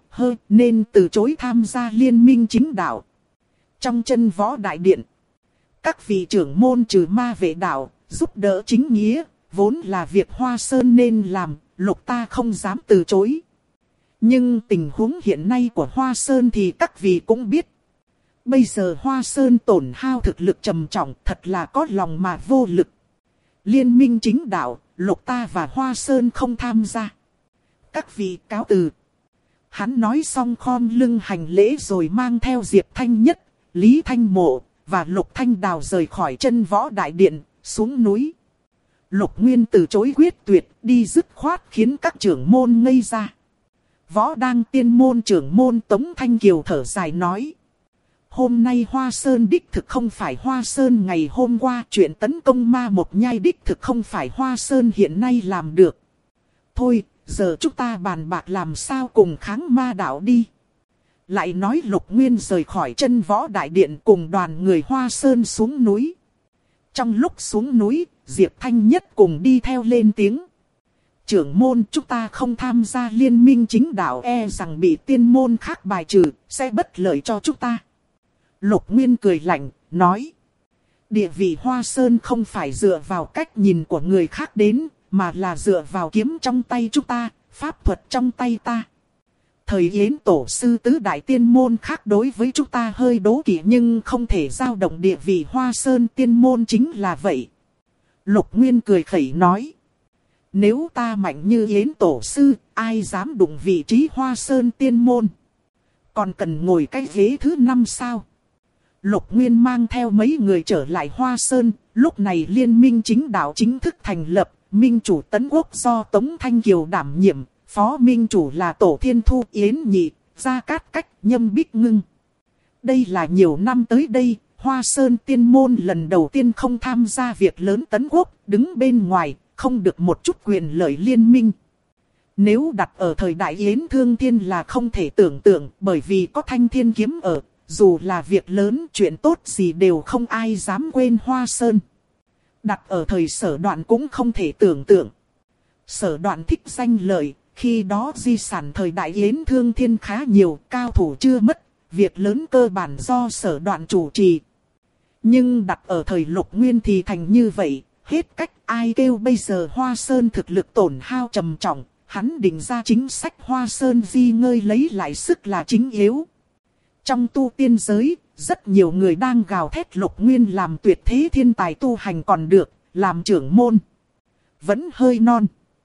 nên từ chối tham gia liên minh chính đạo. Trong chân võ đại điện, các vị trưởng môn trừ ma vệ đạo, giúp đỡ chính nghĩa, vốn là việc Hoa Sơn nên làm, Lục ta không dám từ chối. Nhưng tình huống hiện nay của Hoa Sơn thì các vị cũng biết. Bây giờ Hoa Sơn tổn hao thực lực trầm trọng, thật là có lòng mà vô lực. Liên minh chính đạo, Lục ta và Hoa Sơn không tham gia. Các vị cáo từ. Hắn nói xong khom lưng hành lễ rồi mang theo Diệp Thanh Nhất, Lý Thanh Mộ và Lục Thanh Đào rời khỏi chân võ đại điện, xuống núi. Lục Nguyên từ chối quyết tuyệt, đi dứt khoát khiến các trưởng môn ngây ra. Võ Đăng tiên môn trưởng môn Tống Thanh Kiều thở dài nói. Hôm nay Hoa Sơn đích thực không phải Hoa Sơn ngày hôm qua, chuyện tấn công ma một nhai đích thực không phải Hoa Sơn hiện nay làm được. Thôi, giờ chúng ta bàn bạc làm sao cùng kháng ma đạo đi. Lại nói Lục Nguyên rời khỏi chân võ đại điện cùng đoàn người Hoa Sơn xuống núi. Trong lúc xuống núi, Diệp Thanh Nhất cùng đi theo lên tiếng. Trưởng môn, chúng ta không tham gia liên minh chính đạo e rằng bị tiên môn khác bài trừ, sẽ bất lợi cho chúng ta. Lục Nguyên cười lạnh, nói. Địa vị Hoa Sơn không phải dựa vào cách nhìn của người khác đến, mà là dựa vào kiếm trong tay chúng ta, pháp thuật trong tay ta. Thời Yến tổ sư tứ đại tiên môn khác đối với chúng ta hơi đố kỵ nhưng không thể dao động địa vị Hoa Sơn tiên môn chính là vậy. Lục Nguyên cười khẩy nói. Nếu ta mạnh như Yến tổ sư, ai dám đụng vị trí Hoa Sơn tiên môn? Còn cần ngồi cái ghế thứ 5 sao? Lục Nguyên mang theo mấy người trở lại Hoa Sơn, lúc này liên minh chính đạo chính thức thành lập, minh chủ Tấn Quốc do Tống Thanh Kiều đảm nhiệm, phó minh chủ là Tổ Thiên Thu Yến Nhị, Gia Cát Cách, Nhâm Bích Ngưng. Đây là nhiều năm tới đây, Hoa Sơn Tiên Môn lần đầu tiên không tham gia việc lớn Tấn Quốc, đứng bên ngoài, không được một chút quyền lợi liên minh. Nếu đặt ở thời đại Yến Thương Thiên là không thể tưởng tượng, bởi vì có Thanh Thiên Kiếm ở, dù là việc lớn, chuyện tốt gì đều không ai dám quên Hoa Sơn. Đặt ở thời Sở Đoạn cũng không thể tưởng tượng. Sở Đoạn thích danh lợi, khi đó di sản thời đại Yến Thương Thiên khá nhiều, cao thủ chưa mất, việc lớn cơ bản do Sở Đoạn chủ trì. Nhưng đặt ở thời Lục Nguyên thì thành như vậy, hết cách ai kêu bây giờ Hoa Sơn thực lực tổn hao trầm trọng, hắn định ra chính sách Hoa Sơn di ngơi lấy lại sức là chính yếu. Trong tu tiên giới, rất nhiều người đang gào thét Lục Nguyên làm tuyệt thế thiên tài tu hành còn được, làm trưởng môn vẫn hơi non.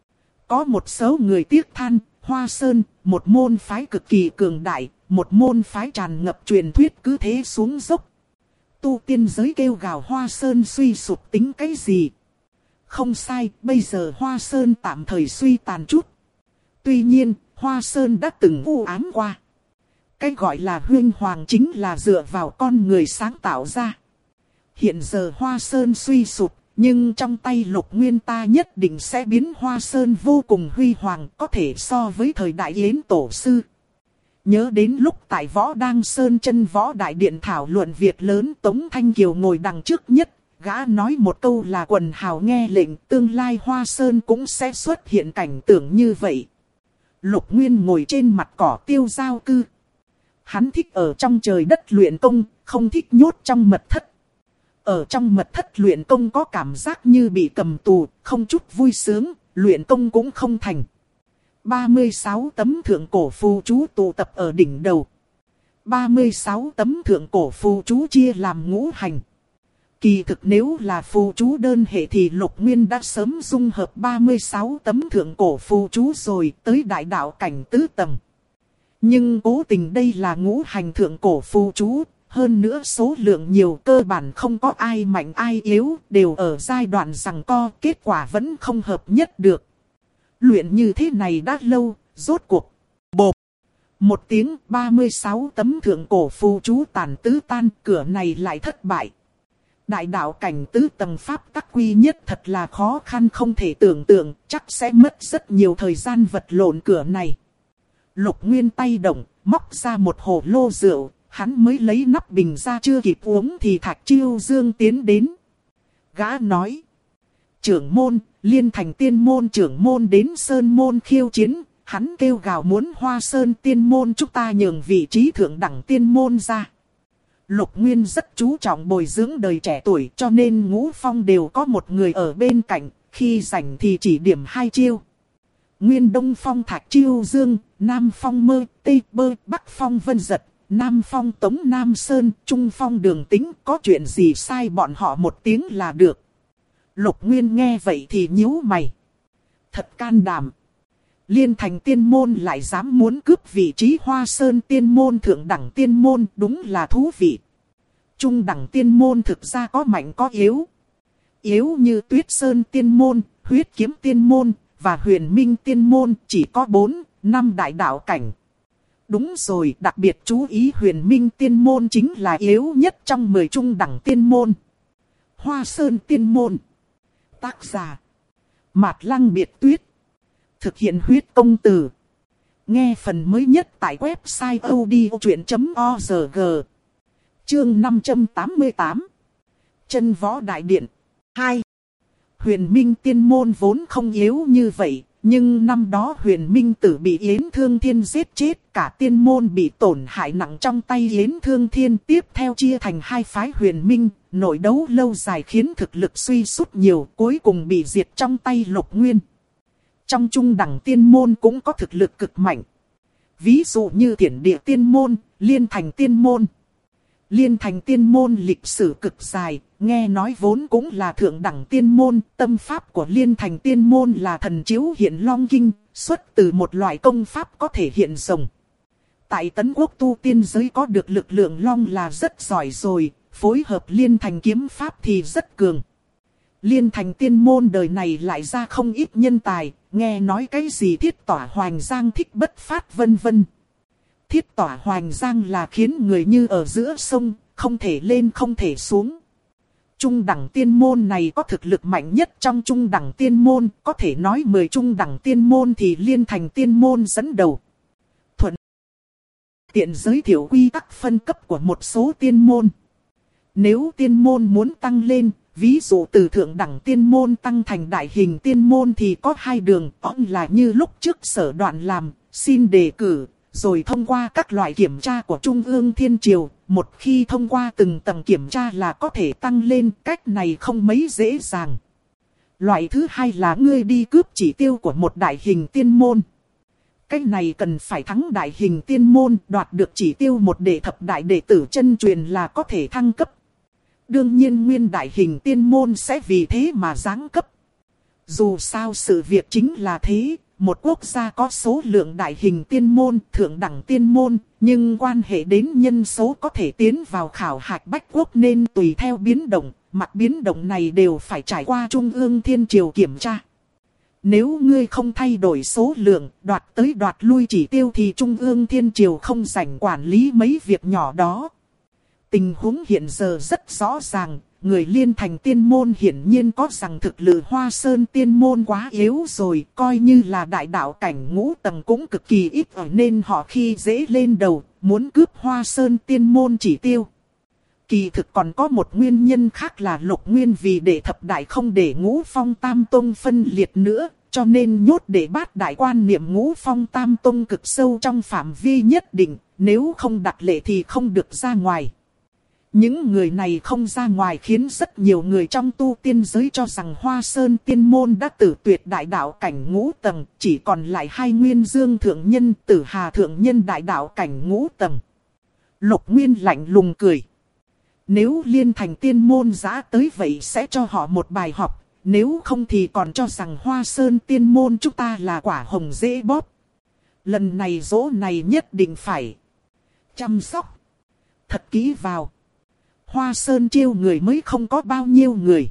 Có một số người tiếc than, Hoa Sơn, một môn phái cực kỳ cường đại, một môn phái tràn ngập truyền thuyết cứ thế xuống dốc. Tu tiên giới kêu gào Hoa Sơn suy sụp tính cái gì? Không sai, bây giờ Hoa Sơn tạm thời suy tàn chút. Tuy nhiên, Hoa Sơn đã từng u ám qua. Cái gọi là huy hoàng chính là dựa vào con người sáng tạo ra. Hiện giờ Hoa Sơn suy sụp, nhưng trong tay Lục Nguyên ta nhất định sẽ biến Hoa Sơn vô cùng huy hoàng, có thể so với thời đại Yến Tổ Sư. Nhớ đến lúc tại Võ Đăng Sơn Chân Võ Đại Điện thảo luận việc lớn, Tống Thanh Kiều ngồi đằng trước nhất, gã nói một câu là quần hào nghe lệnh, tương lai Hoa Sơn cũng sẽ xuất hiện cảnh tượng như vậy. Lục Nguyên ngồi trên mặt cỏ tiêu giao cư. Hắn thích ở trong trời đất luyện công, không thích nhốt trong mật thất. Ở trong mật thất luyện công có cảm giác như bị cầm tù, không chút vui sướng, luyện công cũng không thành. 36 tấm thượng cổ phù chú tụ tập ở đỉnh đầu. 36 tấm thượng cổ phù chú chia làm ngũ hành. Kỳ thực nếu là phù chú đơn hệ thì Lục Nguyên đã sớm dung hợp 36 tấm thượng cổ phù chú rồi, tới đại đạo cảnh tứ tầng. Nhưng cố tình đây là ngũ hành thượng cổ phù chú, hơn nữa số lượng nhiều, cơ bản không có ai mạnh ai yếu, đều ở giai đoạn giằng co, kết quả vẫn không hợp nhất được. Luyện như thế này đã lâu, rốt cuộc. Bộp. Một tiếng, 36 tấm thượng cổ phù chú tàn tứ tan, cửa này lại thất bại. Đại đạo cảnh tứ tầng pháp tắc quy nhất thật là khó khăn không thể tưởng tượng, chắc sẽ mất rất nhiều thời gian vật lộn cửa này. Lục Nguyên tay động, móc ra một hồ lô rượu, hắn mới lấy nắp bình ra chưa kịp uống thì Thạch Chiêu Dương tiến đến. Gã nói: trưởng môn, Liên Thành Tiên Môn trưởng môn đến Sơn Môn khiêu chiến, hắn kêu gào muốn Hoa Sơn Tiên Môn chúng ta nhường vị trí thượng đẳng Tiên Môn ra. Lục Nguyên rất chú trọng bồi dưỡng đời trẻ tuổi, cho nên Ngũ Phong đều có một người ở bên cạnh, khi rảnh thì chỉ điểm hai chiêu. Nguyên Đông Phong Thạch Chiêu Dương, Nam Phong Mơ, Tây Bơ, Bắc Phong Vân Giật, Nam Phong Tống Nam Sơn, Trung Phong Đường Tính, có chuyện gì sai bọn họ một tiếng là được. Lục Nguyên nghe vậy thì nhíu mày. Thật can đảm. Liên Thành Tiên Môn lại dám muốn cướp vị trí Hoa Sơn Tiên Môn thượng đẳng Tiên Môn, đúng là thú vị. Trung đẳng Tiên Môn thực ra có mạnh có yếu. Yếu như Tuyết Sơn Tiên Môn, Huyết Kiếm Tiên Môn và Huyền Minh Tiên Môn chỉ có 4, 5 đại đạo cảnh. Đúng rồi, đặc biệt chú ý Huyền Minh Tiên Môn chính là yếu nhất trong 10 trung đẳng Tiên Môn. Hoa Sơn Tiên Môn. Tác giả: Mạt Lăng Biệt Tuyết. Thực hiện huyết công từ. Nghe phần mới nhất tại website odchuyện.org. Chương 588. Chân Võ Đại Điện 2. Huyền Minh Tiên Môn vốn không yếu như vậy, nhưng năm đó Huyền Minh Tử bị Yến Thương Thiên giết chết, cả tiên môn bị tổn hại nặng trong tay Yến Thương Thiên, tiếp theo chia thành hai phái Huyền Minh, nội đấu lâu dài khiến thực lực suy sút nhiều, cuối cùng bị diệt trong tay Lục Nguyên. Trong trung đẳng tiên môn cũng có thực lực cực mạnh. Ví dụ như Thiển Địa Tiên Môn, Liên Thành Tiên Môn. Liên Thành Tiên Môn lịch sử cực dài, nghe nói vốn cũng là thượng đẳng tiên môn, tâm pháp của Liên Thành Tiên Môn là thần chiếu hiện long kinh, xuất từ một loại công pháp có thể hiện rồng. Tại Tấn Quốc tu tiên giới có được lực lượng long là rất giỏi rồi, phối hợp Liên Thành kiếm pháp thì rất cường. Liên thành tiên môn đời này lại ra không ít nhân tài, nghe nói cái gì thiết tỏa hoành giang thích bất phát vân vân. Thiết tỏa hoành giang là khiến người như ở giữa sông, không thể lên không thể xuống. Trung đẳng tiên môn này có thực lực mạnh nhất trong trung đẳng tiên môn, có thể nói 10 trung đẳng tiên môn thì liên thành tiên môn dẫn đầu. Thuận tiện giới thiệu quy tắc phân cấp của một số tiên môn. Nếu tiên môn muốn tăng lên, ví dụ từ thượng đẳng tiên môn tăng thành đại hình tiên môn thì có hai đường, là như lúc trước Sở Đoạn làm, xin đề cử, rồi thông qua các loại kiểm tra của Trung ương Thiên Triều. Một khi thông qua từng tầng kiểm tra là có thể tăng lên, cách này không mấy dễ dàng. Loại thứ hai là ngươi đi cướp chỉ tiêu của một đại hình tiên môn. Cái này cần phải thắng đại hình tiên môn, đoạt được chỉ tiêu một đệ thập đại đệ tử chân truyền là có thể thăng cấp. Đương nhiên nguyên đại hình tiên môn sẽ vì thế mà giáng cấp. Dù sao sự việc chính là thế, một quốc gia có số lượng đại hình tiên môn, thượng đẳng tiên môn, nhưng quan hệ đến nhân số có thể tiến vào khảo hạch bách quốc nên tùy theo biến động, mặt biến động này đều phải trải qua Trung ương Thiên Triều kiểm tra. Nếu ngươi không thay đổi số lượng, đoạt tới đoạt lui chỉ tiêu thì Trung ương Thiên Triều không rảnh quản lý mấy việc nhỏ đó. Tình huống hiện giờ rất rõ ràng, người liên thành tiên môn hiển nhiên có rằng thực lực Hoa Sơn tiên môn quá yếu rồi, coi như là đại đạo cảnh ngũ tầng cũng cực kỳ ít ở nên họ khi dễ lên đầu, muốn cướp Hoa Sơn tiên môn chỉ tiêu. Kỳ thực còn có một nguyên nhân khác là Lục Nguyên vì để thập đại không để Ngũ Phong Tam Tông phân liệt nữa, cho nên nhốt để bát đại quan niệm Ngũ Phong Tam Tông cực sâu trong phạm vi nhất định, nếu không đặt lệ thì không được ra ngoài. Những người này không ra ngoài khiến rất nhiều người trong tu tiên giới cho rằng Hoa Sơn tiên môn đã tử tuyệt đại đạo cảnh ngũ tầng, chỉ còn lại hai Nguyên Dương thượng nhân, Tử Hà thượng nhân đại đạo cảnh ngũ tầng. Lục Nguyên lạnh lùng cười. Nếu liên thành tiên môn giã tới vậy sẽ cho họ một bài học, nếu không thì còn cho rằng Hoa Sơn tiên môn chúng ta là quả hồng dễ bóp. Lần này dỗ này nhất định phải chăm sóc thật kỹ vào. Hoa Sơn chiêu người mới không có bao nhiêu người.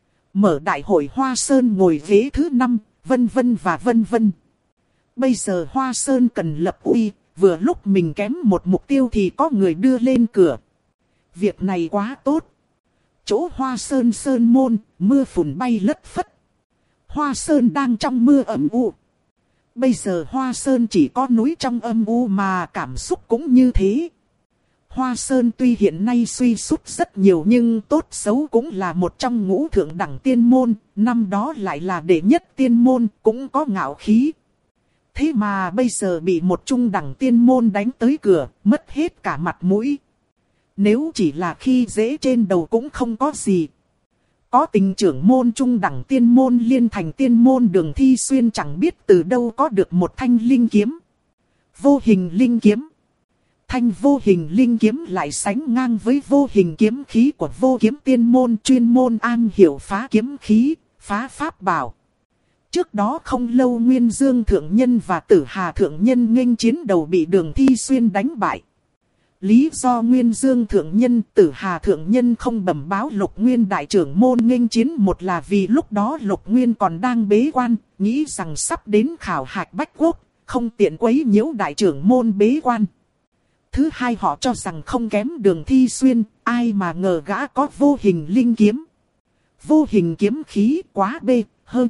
Mở đại hội Hoa Sơn ngồi ghế thứ 5, vân vân và vân vân. Bây giờ Hoa Sơn cần lập uy, vừa lúc mình kém một mục tiêu thì có người đưa lên cửa. Việc này quá tốt. Chỗ Hoa Sơn sơn môn, mưa phùn bay lất phất. Hoa Sơn đang trong mưa ẩm u. Bây giờ Hoa Sơn chỉ có núi trong âm u mà cảm xúc cũng như thế. Hoa Sơn tuy hiện nay suy sút rất nhiều nhưng tốt xấu cũng là một trong ngũ thượng đẳng tiên môn, năm đó lại là đệ nhất tiên môn, cũng có ngạo khí. Thế mà bây giờ bị một trung đẳng tiên môn đánh tới cửa, mất hết cả mặt mũi. Nếu chỉ là khi dễ trên đầu cũng không có gì. Có tình trưởng môn trung đẳng tiên môn liên thành tiên môn Đường Thi Xuyên chẳng biết từ đâu có được một thanh linh kiếm. Vô hình linh kiếm. Thanh vô hình linh kiếm lại sánh ngang với vô hình kiếm khí của vô kiếm tiên môn chuyên môn an hiểu phá kiếm khí, phá pháp bảo. Trước đó không lâu Nguyên Dương thượng nhân và Tử Hà thượng nhân nghênh chiến đầu bị Đường Thi Xuyên đánh bại. Lý do Nguyên Dương thượng nhân, Tử Hà thượng nhân không bẩm báo Lục Nguyên đại trưởng môn nghênh chiến, một là vì lúc đó Lục Nguyên còn đang bế quan, nghĩ rằng sắp đến khảo hạch bách quốc, không tiện quấy nhiễu đại trưởng môn bế quan. Thứ hai họ cho rằng không kém Đường Thi Xuyên, ai mà ngờ gã có vô hình linh kiếm. Vô hình kiếm khí quá bê, hơn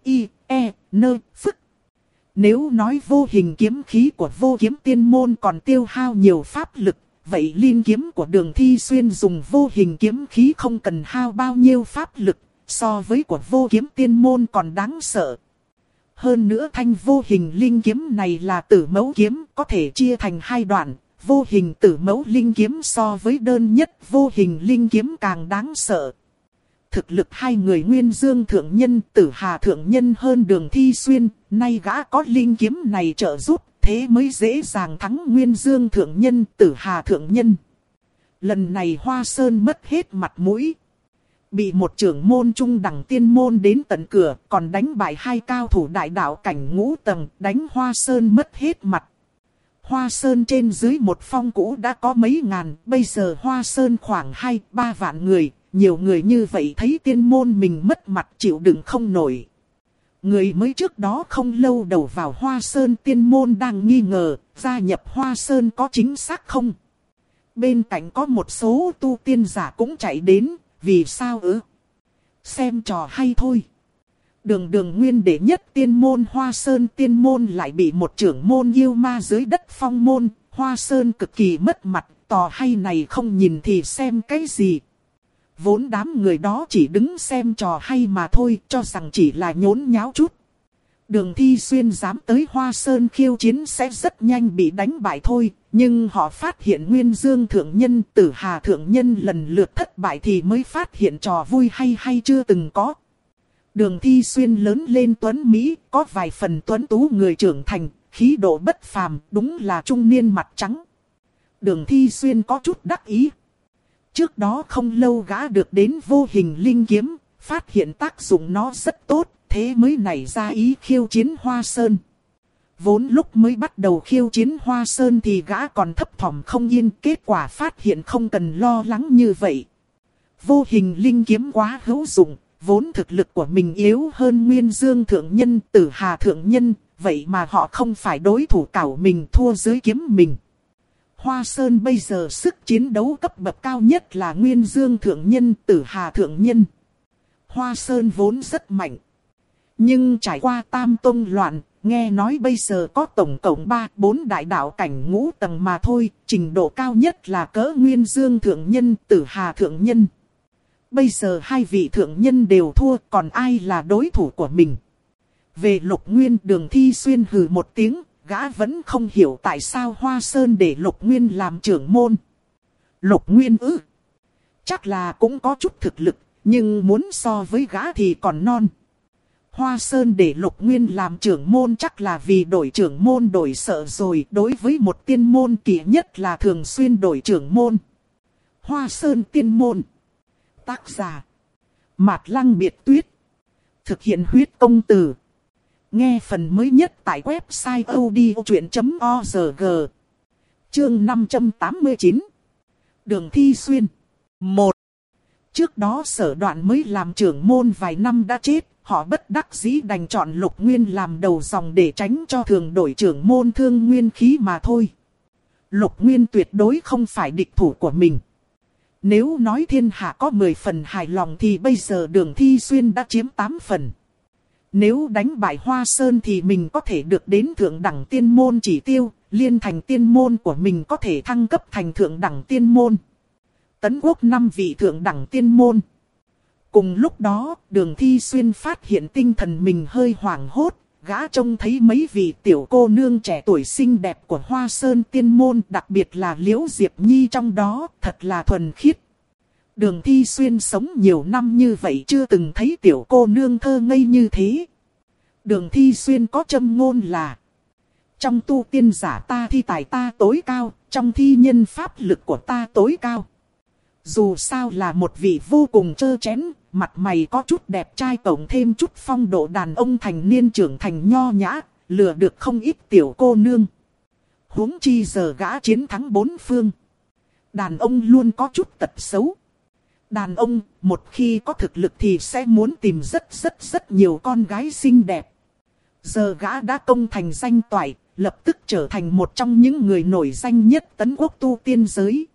nơ, phức. Nếu nói vô hình kiếm khí của vô kiếm tiên môn còn tiêu hao nhiều pháp lực, vậy linh kiếm của Đường Thi Xuyên dùng vô hình kiếm khí không cần hao bao nhiêu pháp lực, so với của vô kiếm tiên môn còn đáng sợ. Hơn nữa thanh vô hình linh kiếm này là tử mẫu kiếm, có thể chia thành hai đoạn. Vô hình tử mẫu linh kiếm so với đơn nhất vô hình linh kiếm càng đáng sợ. Thực lực hai người Nguyên Dương thượng nhân, Tử Hà thượng nhân hơn Đường Thi Xuyên, nay gã có linh kiếm này trợ giúp, thế mới dễ dàng thắng Nguyên Dương thượng nhân, Tử Hà thượng nhân. Lần này Hoa Sơn mất hết mặt mũi. Bị một trưởng môn trung đẳng tiên môn đến tận cửa, còn đánh bại hai cao thủ đại đạo cảnh ngũ tầng, đánh Hoa Sơn mất hết mặt. Hoa Sơn trên dưới một phong cũ đã có mấy ngàn, bây giờ Hoa Sơn khoảng 2-3 vạn người, nhiều người như vậy thấy tiên môn mình mất mặt chịu đựng không nổi. Người mới trước đó không lâu đầu vào Hoa Sơn tiên môn đang nghi ngờ, gia nhập Hoa Sơn có chính xác không? Bên cạnh có một số tu tiên giả cũng chạy đến, vì sao ư? Xem trò hay thôi. Đường nguyên đệ nhất tiên môn Hoa Sơn tiên môn lại bị một trưởng môn yêu ma dưới đất phong môn, Hoa Sơn cực kỳ mất mặt, trò hay này không nhìn thì xem cái gì. Vốn đám người đó chỉ đứng xem trò hay mà thôi, cho rằng chỉ là nhốn nháo chút. Đường Thi Xuyên dám tới Hoa Sơn khiêu chiến sẽ rất nhanh bị đánh bại thôi, nhưng họ phát hiện Nguyên Dương Thượng Nhân, Tử Hà Thượng Nhân lần lượt thất bại thì mới phát hiện trò vui hay chưa từng có. Đường Thi Xuyên lớn lên tuấn Mỹ, có vài phần tuấn tú người trưởng thành, khí độ bất phàm, đúng là trung niên mặt trắng. Đường Thi Xuyên có chút đắc ý. Trước đó không lâu gã được đến Vô Hình Linh Kiếm, phát hiện tác dụng nó rất tốt, thế mới nảy ra ý khiêu chiến Hoa Sơn. Vốn lúc mới bắt đầu khiêu chiến Hoa Sơn thì gã còn thấp thỏm không yên, kết quả phát hiện không cần lo lắng như vậy. Vô Hình Linh Kiếm quá hữu dụng, vốn thực lực của mình yếu hơn Nguyên Dương Thượng Nhân, Tử Hà Thượng Nhân, vậy mà họ không phải đối thủ cảo mình thua dưới kiếm mình. Hoa Sơn bây giờ sức chiến đấu cấp bậc cao nhất là Nguyên Dương Thượng Nhân, Tử Hà Thượng Nhân. Hoa Sơn vốn rất mạnh. Nhưng trải qua tam tông loạn, nghe nói bây giờ có tổng cộng 3-4 đại đạo cảnh ngũ tầng mà thôi, trình độ cao nhất là cỡ Nguyên Dương Thượng Nhân, Tử Hà Thượng Nhân. Bây giờ hai vị thượng nhân đều thua, còn ai là đối thủ của mình? Về Lục Nguyên, Đường Thi Xuyên hừ một tiếng, gã vẫn không hiểu tại sao Hoa Sơn để Lục Nguyên làm trưởng môn. Lục Nguyên ư? Chắc là cũng có chút thực lực, nhưng muốn so với gã thì còn non. Hoa Sơn để Lục Nguyên làm trưởng môn chắc là vì đổi trưởng môn đổi sợ rồi, đối với một tiên môn kỳ nhất là thường xuyên đổi trưởng môn. Hoa Sơn tiên môn. Tác giả Mạt Lăng Biệt Tuyết. Thực hiện huyết công từ. Nghe phần mới nhất tại website odchuyện.org. Chương 589. Đường Thi Xuyên. 1. Trước đó Sở Đoạn mới làm trưởng môn vài năm đã chết, họ bất đắc dĩ đành chọn Lục Nguyên làm đầu dòng để tránh cho thường đổi trưởng môn thương nguyên khí mà thôi. Lục Nguyên tuyệt đối không phải địch thủ của mình. Nếu nói thiên hạ có 10 phần hài lòng thì bây giờ Đường Thi Xuyên đã chiếm 8 phần. Nếu đánh bại Hoa Sơn thì mình có thể được đến thượng đẳng tiên môn chỉ tiêu, liên thành tiên môn của mình có thể thăng cấp thành thượng đẳng tiên môn. Tấn quốc 5 vị thượng đẳng tiên môn. Cùng lúc đó, Đường Thi Xuyên phát hiện tinh thần mình hơi hoảng hốt, gã trông thấy mấy vị tiểu cô nương trẻ tuổi xinh đẹp của Hoa Sơn tiên môn, đặc biệt là Liễu Diệp Nhi trong đó, thật là thuần khiết. Đường Thi Xuyên sống nhiều năm như vậy chưa từng thấy tiểu cô nương thơ ngây như thế. Đường Thi Xuyên có châm ngôn là: trong tu tiên giả ta thi tài ta tối cao, trong thi nhân pháp lực của ta tối cao. Dù sao là một vị vô cùng trơ trẽn, mặt mày có chút đẹp trai cộng thêm chút phong độ đàn ông thành niên trưởng thành nho nhã, lừa được không ít tiểu cô nương. Huống chi giờ gã chiến thắng bốn phương. Đàn ông luôn có chút tật xấu. Đàn ông, một khi có thực lực thì sẽ muốn tìm rất nhiều con gái xinh đẹp. Giờ gã đã công thành danh toại, lập tức trở thành một trong những người nổi danh nhất tấn quốc tu tiên giới.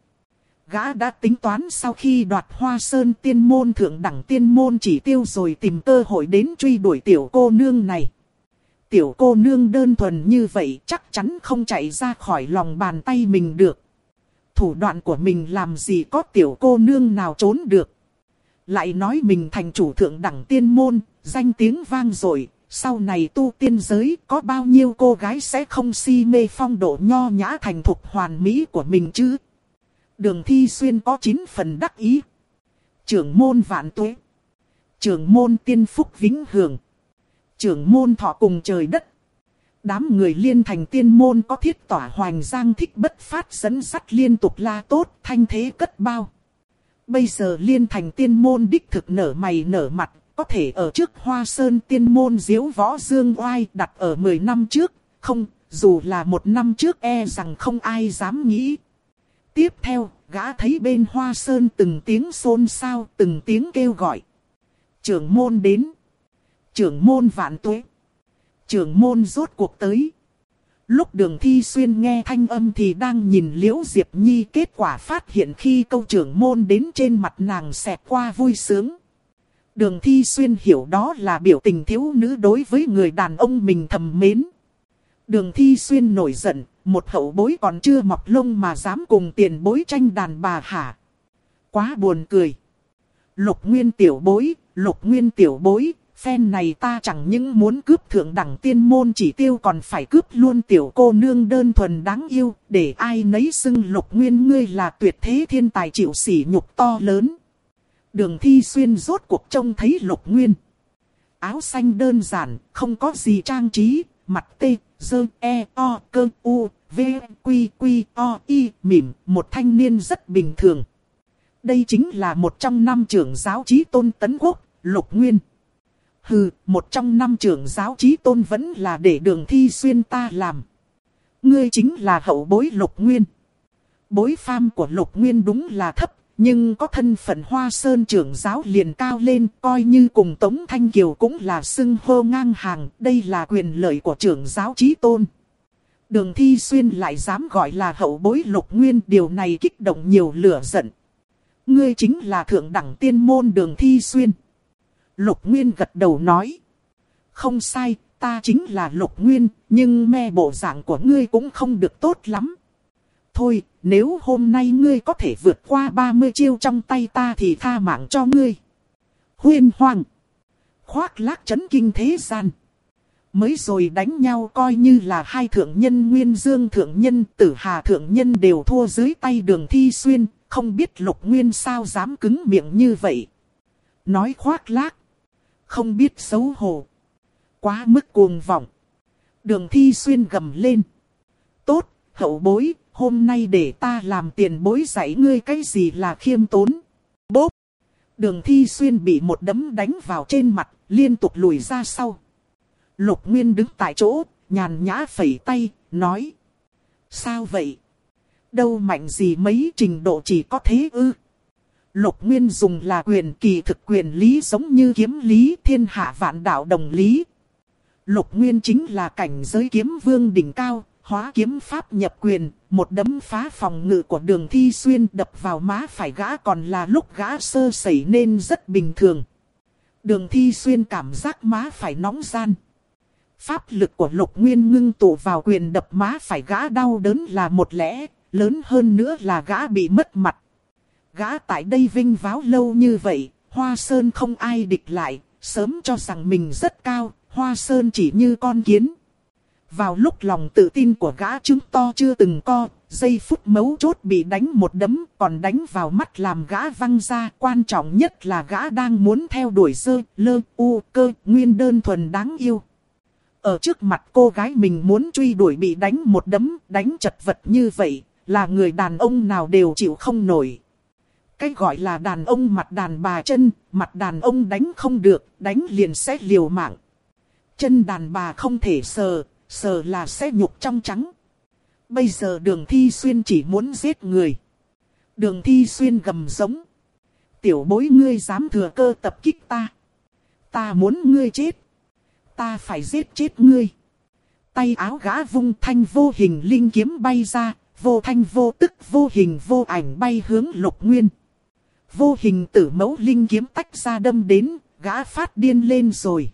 Gã đã tính toán sau khi đoạt Hoa Sơn tiên môn thượng đẳng tiên môn chỉ tiêu rồi tìm cơ hội đến truy đuổi tiểu cô nương này. Tiểu cô nương đơn thuần như vậy chắc chắn không chạy ra khỏi lòng bàn tay mình được. Thủ đoạn của mình làm gì có tiểu cô nương nào trốn được. Lại nói mình thành chủ thượng đẳng tiên môn, danh tiếng vang dội. Sau này tu tiên giới có bao nhiêu cô gái sẽ không si mê phong độ nho nhã thành thục hoàn mỹ của mình chứ. Đường Thi Xuyên có 9 phần đắc ý. Trưởng môn vạn tuế. Trưởng môn tiên phúc vĩnh hưởng. Trưởng môn thọ cùng trời đất. Đám người liên thành tiên môn có thiết tỏa hoành giang thích bất phát dẫn sắt liên tục la tốt thanh thế cất bao. Bây giờ liên thành tiên môn đích thực nở mày nở mặt. Có thể ở trước Hoa Sơn tiên môn diếu võ dương oai đặt ở 10 năm trước. Không, dù là 1 năm trước e rằng không ai dám nghĩ. Tiếp theo, gã thấy bên Hoa Sơn từng tiếng xôn xao, từng tiếng kêu gọi. Trưởng môn đến. Trưởng môn vạn tuế. Trưởng môn rốt cuộc tới. Lúc Đường Thi Xuyên nghe thanh âm thì đang nhìn Liễu Diệp Nhi, kết quả phát hiện khi câu trưởng môn đến trên mặt nàng xẹt qua vui sướng. Đường Thi Xuyên hiểu đó là biểu tình thiếu nữ đối với người đàn ông mình thầm mến. Đường Thi Xuyên nổi giận, một hậu bối còn chưa mọc lông mà dám cùng tiền bối tranh đàn bà hả? Quá buồn cười. Lục Nguyên tiểu bối, Lục Nguyên tiểu bối, phen này ta chẳng những muốn cướp thượng đẳng tiên môn chỉ tiêu còn phải cướp luôn tiểu cô nương đơn thuần đáng yêu, để ai nấy xưng Lục Nguyên ngươi là tuyệt thế thiên tài chịu sỉ nhục to lớn. Đường Thi Xuyên rốt cuộc trông thấy Lục Nguyên. Áo xanh đơn giản, không có gì trang trí, mặt tê, dơ, e, o, cơ, u, v, quy, quy, o, y, mỉm, một thanh niên rất bình thường. Đây chính là một trong 5 trưởng giáo chí tôn Tấn Quốc, Lục Nguyên. Hừ, một trong 5 trưởng giáo chí tôn vẫn là để Đường Thi Xuyên ta làm. Ngươi chính là hậu bối Lục Nguyên. Bối pham của Lục Nguyên đúng là thấp, nhưng có thân phận Hoa Sơn trưởng giáo liền cao lên, coi như cùng Tống Thanh Kiều cũng là xưng hô ngang hàng, đây là quyền lợi của trưởng giáo chí tôn. Đường Thi Xuyên lại dám gọi là hậu bối Lục Nguyên, điều này kích động nhiều lửa giận. Ngươi chính là thượng đẳng tiên môn Đường Thi Xuyên. Lục Nguyên gật đầu nói. Không sai, ta chính là Lục Nguyên, nhưng me bộ dạng của ngươi cũng không được tốt lắm. Thôi, nếu hôm nay ngươi có thể vượt qua 30 chiêu trong tay ta thì tha mạng cho ngươi. Huyên hoàng. Khoác lác chấn kinh thế gian. Mới rồi đánh nhau coi như là hai thượng nhân Nguyên Dương thượng nhân, Tử Hà thượng nhân đều thua dưới tay Đường Thi Xuyên. Không biết Lục Nguyên sao dám cứng miệng như vậy. Nói khoác lác. Không biết xấu hổ. Quá mức cuồng vọng. Đường Thi Xuyên gầm lên. Tốt, hậu bối, hôm nay để ta làm tiền bối dạy ngươi cái gì là khiêm tốn. Bốp. Đường Thi Xuyên bị một đấm đánh vào trên mặt, liên tục lùi ra sau. Lục Nguyên đứng tại chỗ, nhàn nhã phẩy tay, nói. Sao vậy? Đâu mạnh gì mấy, trình độ chỉ có thế ư? Lục Nguyên dùng là quyền, kỳ thực quyền lý giống như kiếm lý, thiên hạ vạn đạo đồng lý. Lục Nguyên chính là cảnh giới kiếm vương đỉnh cao, hóa kiếm pháp nhập quyền, một đấm phá phòng ngự của Đường Thi Xuyên đập vào má phải gã, còn là lúc gã sơ sẩy nên rất bình thường. Đường Thi Xuyên cảm giác má phải nóng gian. Pháp lực của Lục Nguyên ngưng tụ vào quyền đập má phải gã đau đớn là một lẽ, lớn hơn nữa là gã bị mất mặt. Gã tại đây vinh váo lâu như vậy, Hoa Sơn không ai địch lại, sớm cho rằng mình rất cao, Hoa Sơn chỉ như con kiến. Vào lúc lòng tự tin của gã trứng to chưa từng co, giây phút mấu chốt bị đánh một đấm, còn đánh vào mắt làm gã văng ra. Quan trọng nhất là gã đang muốn theo đuổi dơ, lơ, u, cơ, nguyên đơn thuần đáng yêu. Ở trước mặt cô gái mình muốn truy đuổi bị đánh một đấm, đánh chật vật như vậy, là người đàn ông nào đều chịu không nổi. Cái gọi là đàn ông mặt đàn bà chân, mặt đàn ông đánh không được, đánh liền sẽ liều mạng. Chân đàn bà không thể sờ, sờ là sẽ nhục trong trắng. Bây giờ Đường Thi Xuyên chỉ muốn giết người. Đường Thi Xuyên gầm giống. Tiểu bối ngươi dám thừa cơ tập kích ta. Ta muốn ngươi chết. Ta phải giết chết ngươi. Tay áo gã vung, thanh vô hình linh kiếm bay ra, vô thanh vô tức vô hình vô ảnh bay hướng Lục Nguyên. Vô hình tử mẫu linh kiếm tách ra đâm đến, gã phát điên lên rồi.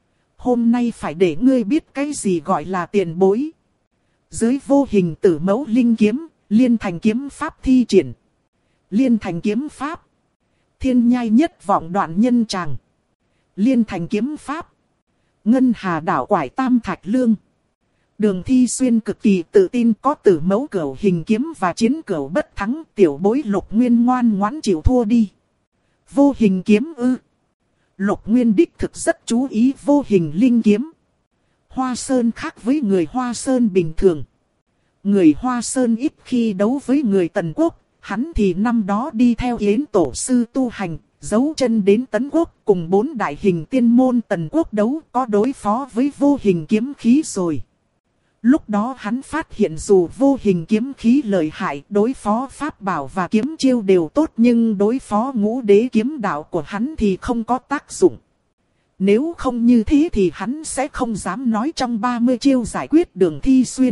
Hôm nay phải để ngươi biết cái gì gọi là tiền bối. Dưới vô hình tử mẫu linh kiếm, liên thành kiếm pháp thi triển. Liên thành kiếm pháp. Thiên nhai nhất vọng đoạn nhân tràng. Liên thành kiếm pháp. Ngân hà đảo quải tam thạch lương. Đường Thi Xuyên cực kỳ tự tin có tử mẫu cửu hình kiếm và chiến cửu bất thắng, tiểu bối Lục Nguyên ngoan ngoãn chịu thua đi. Vô hình kiếm ư. Lục Nguyên đích thực rất chú ý vô hình linh kiếm. Hoa Sơn khác với người Hoa Sơn bình thường. Người Hoa Sơn ít khi đấu với người Tần Quốc, hắn thì năm đó đi theo Yến Tổ Sư tu hành, giấu chân đến Tấn Quốc cùng 4 đại hình tiên môn Tần Quốc đấu, có đối phó với vô hình kiếm khí rồi. Lúc đó hắn phát hiện dù vô hình kiếm khí lợi hại, đối phó pháp bảo và kiếm chiêu đều tốt, nhưng đối phó ngũ đế kiếm đạo của hắn thì không có tác dụng. Nếu không như thế thì hắn sẽ không dám nói trong 30 chiêu giải quyết Đường Thi Xuyên.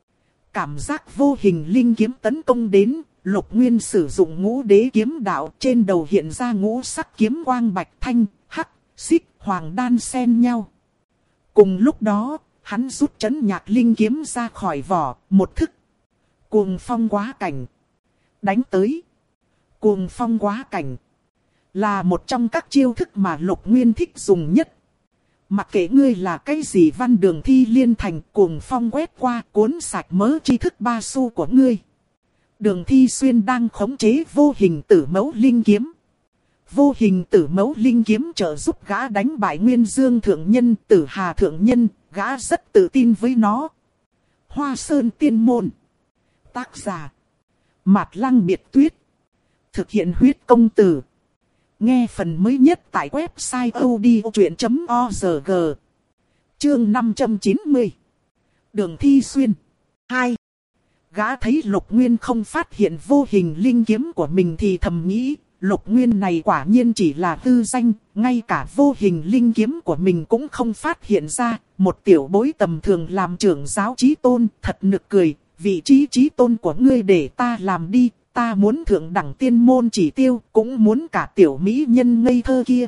Cảm giác vô hình linh kiếm tấn công đến, Lục Nguyên sử dụng ngũ đế kiếm đạo, trên đầu hiện ra ngũ sắc kiếm quang bạch thanh, hắc, xích, hoàng đan xen nhau. Cùng lúc đó, hắn rút trấn nhạc linh kiếm ra khỏi vỏ, một thức. Cuồng phong quá cảnh. Đánh tới. Cuồng phong quá cảnh là một trong các chiêu thức mà Lục Nguyên thích dùng nhất. Mặc kệ ngươi là cái gì văn Đường Thi liên thành, cuồng phong quét qua cuốn sạch mớ tri thức ba xu của ngươi. Đường Thi Xuyên đang khống chế vô hình tử mẫu linh kiếm. Vô hình tử mẫu linh kiếm trợ giúp gã đánh bại Nguyên Dương thượng nhân, Tử Hà thượng nhân, gã rất tự tin với nó. Hoa Sơn Tiên Môn. Tác giả Mạt Lăng Biệt Tuyết. Thực hiện huyết công từ. Nghe phần mới nhất tại website odchuyện.org. Chương 590. Đường Thi Xuyên 2. Gã thấy Lục Nguyên không phát hiện vô hình linh kiếm của mình thì thầm nghĩ, Lục Nguyên này quả nhiên chỉ là hư danh, ngay cả vô hình linh kiếm của mình cũng không phát hiện ra. Một tiểu bối tầm thường làm trưởng giáo chí tôn, thật nực cười, vị trí chí tôn của ngươi để ta làm đi, ta muốn thượng đẳng tiên môn chỉ tiêu, cũng muốn cả tiểu mỹ nhân ngây thơ kia.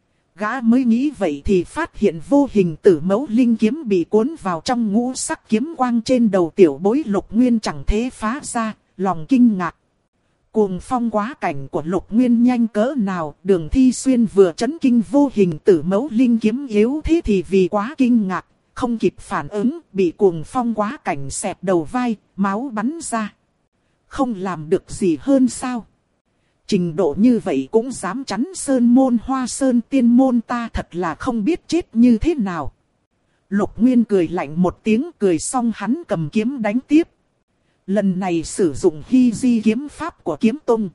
Gã mới nghĩ vậy thì phát hiện vô hình tử mẫu linh kiếm bị cuốn vào trong ngũ sắc kiếm quang trên đầu tiểu bối Lục Nguyên chẳng thế phá ra, lòng kinh ngạc. Cuồng phong quá cảnh của Lục Nguyên nhanh cỡ nào, Đường Thi Xuyên vừa chấn kinh vô hình tử mẫu linh kiếm yếu thế thì vì quá kinh ngạc, không kịp phản ứng, bị cuồng phong quá cảnh xẹt đầu vai, máu bắn ra. Không làm được gì hơn sao? Trình độ như vậy cũng dám chắn sơn môn Hoa Sơn Tiên Môn, ta thật là không biết chết như thế nào. Lục Nguyên cười lạnh một tiếng, cười xong hắn cầm kiếm đánh tiếp. Lần này sử dụng Hy Di kiếm pháp của Kiếm Tông.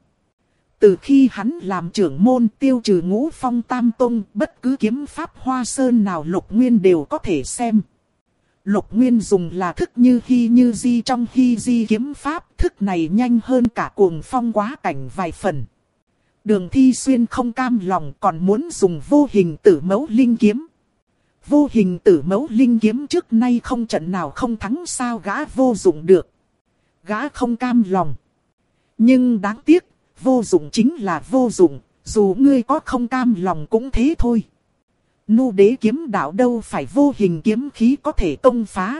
Từ khi hắn làm trưởng môn tiêu trừ Ngũ Phong Tam Tông, bất cứ kiếm pháp Hoa Sơn nào Lục Nguyên đều có thể xem. Lục Nguyên dùng là thức như Hy như Di trong Hy Di kiếm pháp, thức này nhanh hơn cả cuồng phong quá cảnh vài phần. Đường Thi Xuyên không cam lòng còn muốn dùng vô hình tử mẫu linh kiếm. Vô hình tử mẫu linh kiếm trước nay không trận nào không thắng, sao gã vô dụng được. Gã không cam lòng. Nhưng đáng tiếc, vô dụng chính là vô dụng, dù ngươi có không cam lòng cũng thế thôi. Nu đế kiếm đạo đâu phải vô hình kiếm khí có thể công phá.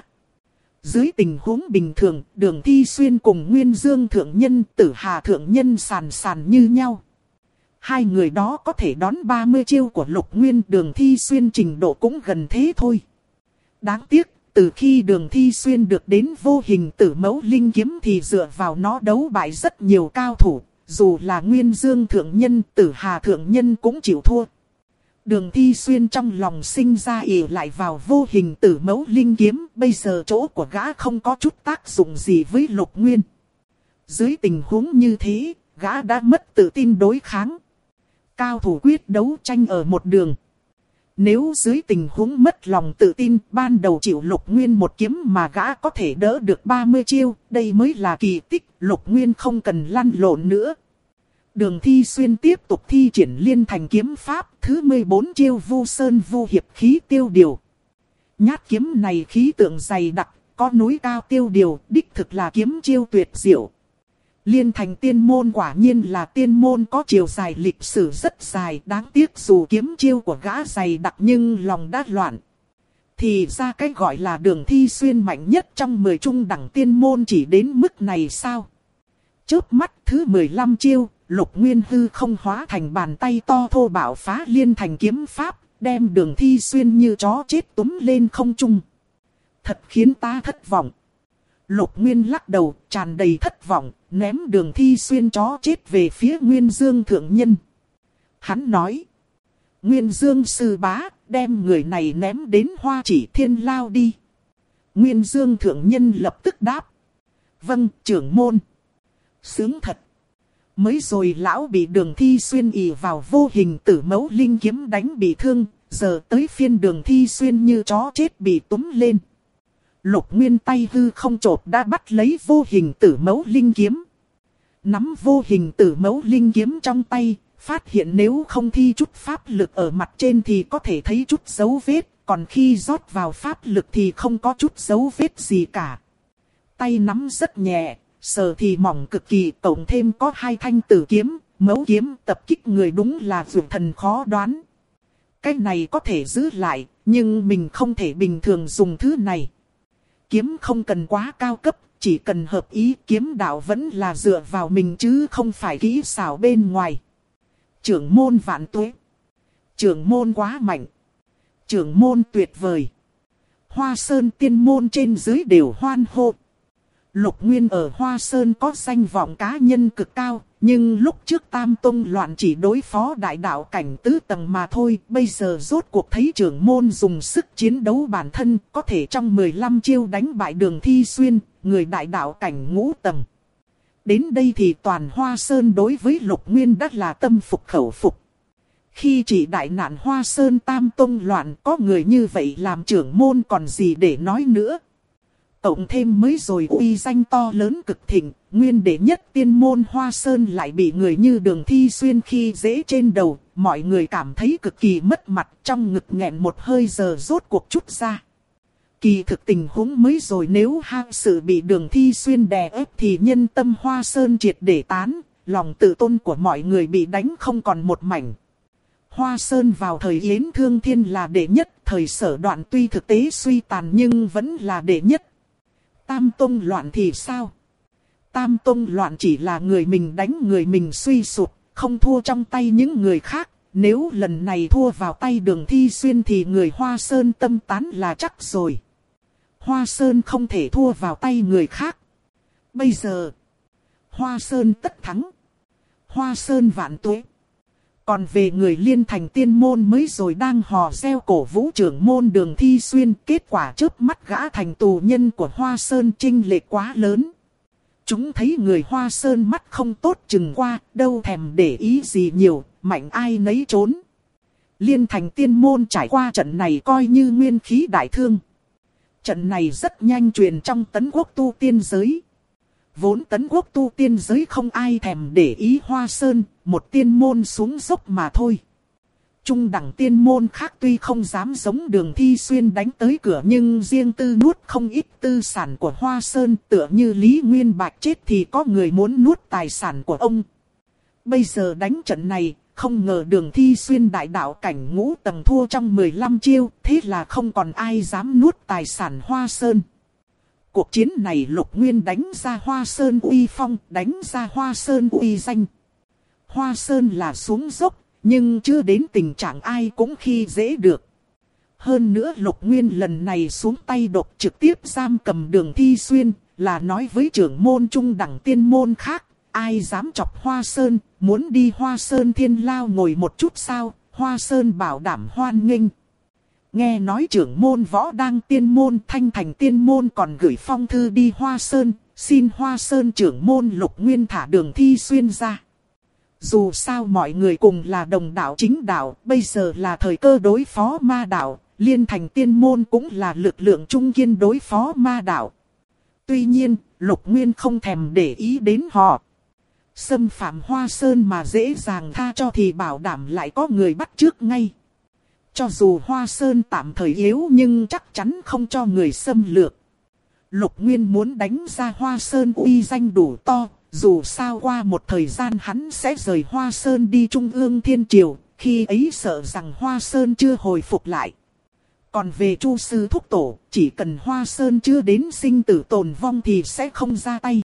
Dưới tình huống bình thường, Đường Thi Xuyên cùng Nguyên Dương thượng nhân, Tử Hà thượng nhân sàn sàn như nhau. Hai người đó có thể đón 30 chiêu của Lục Nguyên, Đường Thi Xuyên trình độ cũng gần thế thôi. Đáng tiếc, từ khi Đường Thi Xuyên được đến vô hình tử mẫu linh kiếm thì dựa vào nó đấu bại rất nhiều cao thủ, dù là Nguyên Dương thượng nhân, Tử Hà thượng nhân cũng chịu thua. Đường Thi Xuyên trong lòng sinh ra ỷ lại vào vô hình tử mẫu linh kiếm, bây giờ chỗ của gã không có chút tác dụng gì với Lục Nguyên. Dưới tình huống như thế, gã đã mất tự tin đối kháng. Cao thủ quyết đấu tranh ở một đường. Nếu dưới tình huống mất lòng tự tin, ban đầu chịu Lục Nguyên một kiếm mà gã có thể đỡ được 30 chiêu, đây mới là kỳ tích, Lục Nguyên không cần lăn lộn nữa. Đường Thi Xuyên tiếp tục thi triển Liên Thành kiếm pháp, thứ 14 chiêu Vu Sơn Vu Hiệp khí tiêu điều. Nhát kiếm này khí tượng dày đặc, có núi cao tiêu điều, đích thực là kiếm chiêu tuyệt diệu. Liên Thành tiên môn quả nhiên là tiên môn có chiều dài lịch sử rất dài, đáng tiếc dù kiếm chiêu của gã dày đặc nhưng lòng đã loạn. Thì ra cái gọi là Đường Thi Xuyên mạnh nhất trong 10 trung đẳng tiên môn chỉ đến mức này sao? Chớp mắt thứ 15 chiêu, Lục Nguyên hư không hóa thành bàn tay to thô bạo phá Liên Thành kiếm pháp, đem Đường Thi Xuyên như chó chết túm lên không trung. Thật khiến ta thất vọng. Lục Nguyên lắc đầu, tràn đầy thất vọng, ném Đường Thi Xuyên chó chết về phía Nguyên Dương thượng nhân. Hắn nói, Nguyên Dương sư bá, đem người này ném đến Hoa Chỉ Thiên lao đi. Nguyên Dương thượng nhân lập tức đáp, vâng, trưởng môn. Sướng thật. Mới rồi lão bị Đường Thi Xuyên ỷ vào vô hình tử mẫu linh kiếm đánh bị thương, giờ tới phiên Đường Thi Xuyên như chó chết bị túm lên. Lục Nguyên tay hư không chộp đã bắt lấy vô hình tử mẫu linh kiếm. Nắm vô hình tử mẫu linh kiếm trong tay, phát hiện nếu không thi chút pháp lực ở mặt trên thì có thể thấy chút dấu vết, còn khi rót vào pháp lực thì không có chút dấu vết gì cả. Tay nắm rất nhẹ, sờ thì mỏng cực kỳ, cộng thêm có 2 thanh tử kiếm, mẫu kiếm tập kích người đúng là dược thần khó đoán. Cái này có thể giữ lại, nhưng mình không thể bình thường dùng thứ này. Kiếm không cần quá cao cấp, chỉ cần hợp ý, kiếm đạo vẫn là dựa vào mình chứ không phải kỹ xảo bên ngoài. Trưởng môn vạn tuế. Trưởng môn quá mạnh. Trưởng môn tuyệt vời. Hoa Sơn tiên môn trên dưới đều hoan hô. Lục Nguyên ở Hoa Sơn có danh vọng cá nhân cực cao, nhưng lúc trước Tam Tông loạn chỉ đối phó đại đạo cảnh tứ tầng mà thôi. Bây giờ rốt cuộc thấy trưởng môn dùng sức chiến đấu bản thân, có thể trong 15 chiêu đánh bại Đường Thi Xuyên, người đại đạo cảnh ngũ tầng. Đến đây thì toàn Hoa Sơn đối với Lục Nguyên đã là tâm phục khẩu phục. Khi chỉ đại nạn Hoa Sơn Tam Tông loạn, có người như vậy làm trưởng môn còn gì để nói nữa. Cộng thêm mới rồi uy danh to lớn cực thịnh, nguyên đệ nhất tiên môn Hoa Sơn lại bị người như Đường Thi Xuyên khi dễ trên đầu, mọi người cảm thấy cực kỳ mất mặt, trong ngực nghẹn một hơi giờ rốt cuộc chút ra. Kỳ thực tình huống mới rồi, nếu hang sự bị Đường Thi Xuyên đè ép thì nhân tâm Hoa Sơn triệt để tán, lòng tự tôn của mọi người bị đánh không còn một mảnh. Hoa Sơn vào thời Yến Thương Thiên là đệ nhất, thời Sở Đoạn tuy thực tế suy tàn nhưng vẫn là đệ nhất. Tam Tông loạn thì sao? Tam Tông loạn chỉ là người mình đánh người mình suy sụp, không thua trong tay những người khác. Nếu lần này thua vào tay Đường Thi Xuyên thì người Hoa Sơn tâm tán là chắc rồi. Hoa Sơn không thể thua vào tay người khác. Bây giờ, Hoa Sơn tất thắng. Hoa Sơn vạn tuế. Còn về người Liên Thành tiên môn mới rồi đang hò reo cổ vũ trưởng môn Đường Thi Xuyên, kết quả chớp mắt gã thành tù nhân của Hoa Sơn chênh lệch quá lớn. Chúng thấy người Hoa Sơn mắt không tốt chừng qua, đâu thèm để ý gì nhiều, mạnh ai nấy trốn. Liên Thành tiên môn trải qua trận này coi như nguyên khí đại thương. Trận này rất nhanh truyền trong Tấn Quốc tu tiên giới. Vốn Tấn Quốc tu tiên giới không ai thèm để ý Hoa Sơn, một tiên môn xuống dốc mà thôi. Trung đẳng tiên môn khác tuy không dám giống Đường Thi Xuyên đánh tới cửa, nhưng riêng tư nuốt không ít tư sản của Hoa Sơn, tựa như Lý Nguyên Bạch chết thì có người muốn nuốt tài sản của ông. Bây giờ đánh trận này, không ngờ Đường Thi Xuyên đại đạo cảnh ngũ tầng thua trong 15 chiêu, thế là không còn ai dám nuốt tài sản Hoa Sơn. Cuộc chiến này Lục Nguyên đánh ra Hoa Sơn uy phong, đánh ra Hoa Sơn uy danh. Hoa Sơn là xuống dốc, nhưng chưa đến tình trạng ai cũng khi dễ được. Hơn nữa Lục Nguyên lần này xuống tay độc trực tiếp giam cầm Đường Thi Xuyên, là nói với trưởng môn trung đẳng tiên môn khác, ai dám chọc Hoa Sơn, muốn đi Hoa Sơn Thiên Lao ngồi một chút sao, Hoa Sơn bảo đảm hoan nghênh. Nghe nói trưởng môn Võ Đang tiên môn, Thanh Thành tiên môn còn gửi phong thư đi Hoa Sơn, xin Hoa Sơn trưởng môn Lục Nguyên thả Đường Thi Xuyên ra. Dù sao mọi người cùng là đồng đạo chính đạo, bây giờ là thời cơ đối phó ma đạo, Liên Thành tiên môn cũng là lực lượng trung kiên đối phó ma đạo. Tuy nhiên, Lục Nguyên không thèm để ý đến họ. Xâm phạm Hoa Sơn mà dễ dàng tha cho thì bảo đảm lại có người bắt trước ngay. Cho dù Hoa Sơn tạm thời yếu nhưng chắc chắn không cho người xâm lược. Lục Nguyên muốn đánh ra Hoa Sơn uy danh đủ to, dù sao qua một thời gian hắn sẽ rời Hoa Sơn đi Trung ương Thiên Triều, khi ấy sợ rằng Hoa Sơn chưa hồi phục lại. Còn về Chu Sư Thúc Tổ, chỉ cần Hoa Sơn chưa đến sinh tử tồn vong thì sẽ không ra tay.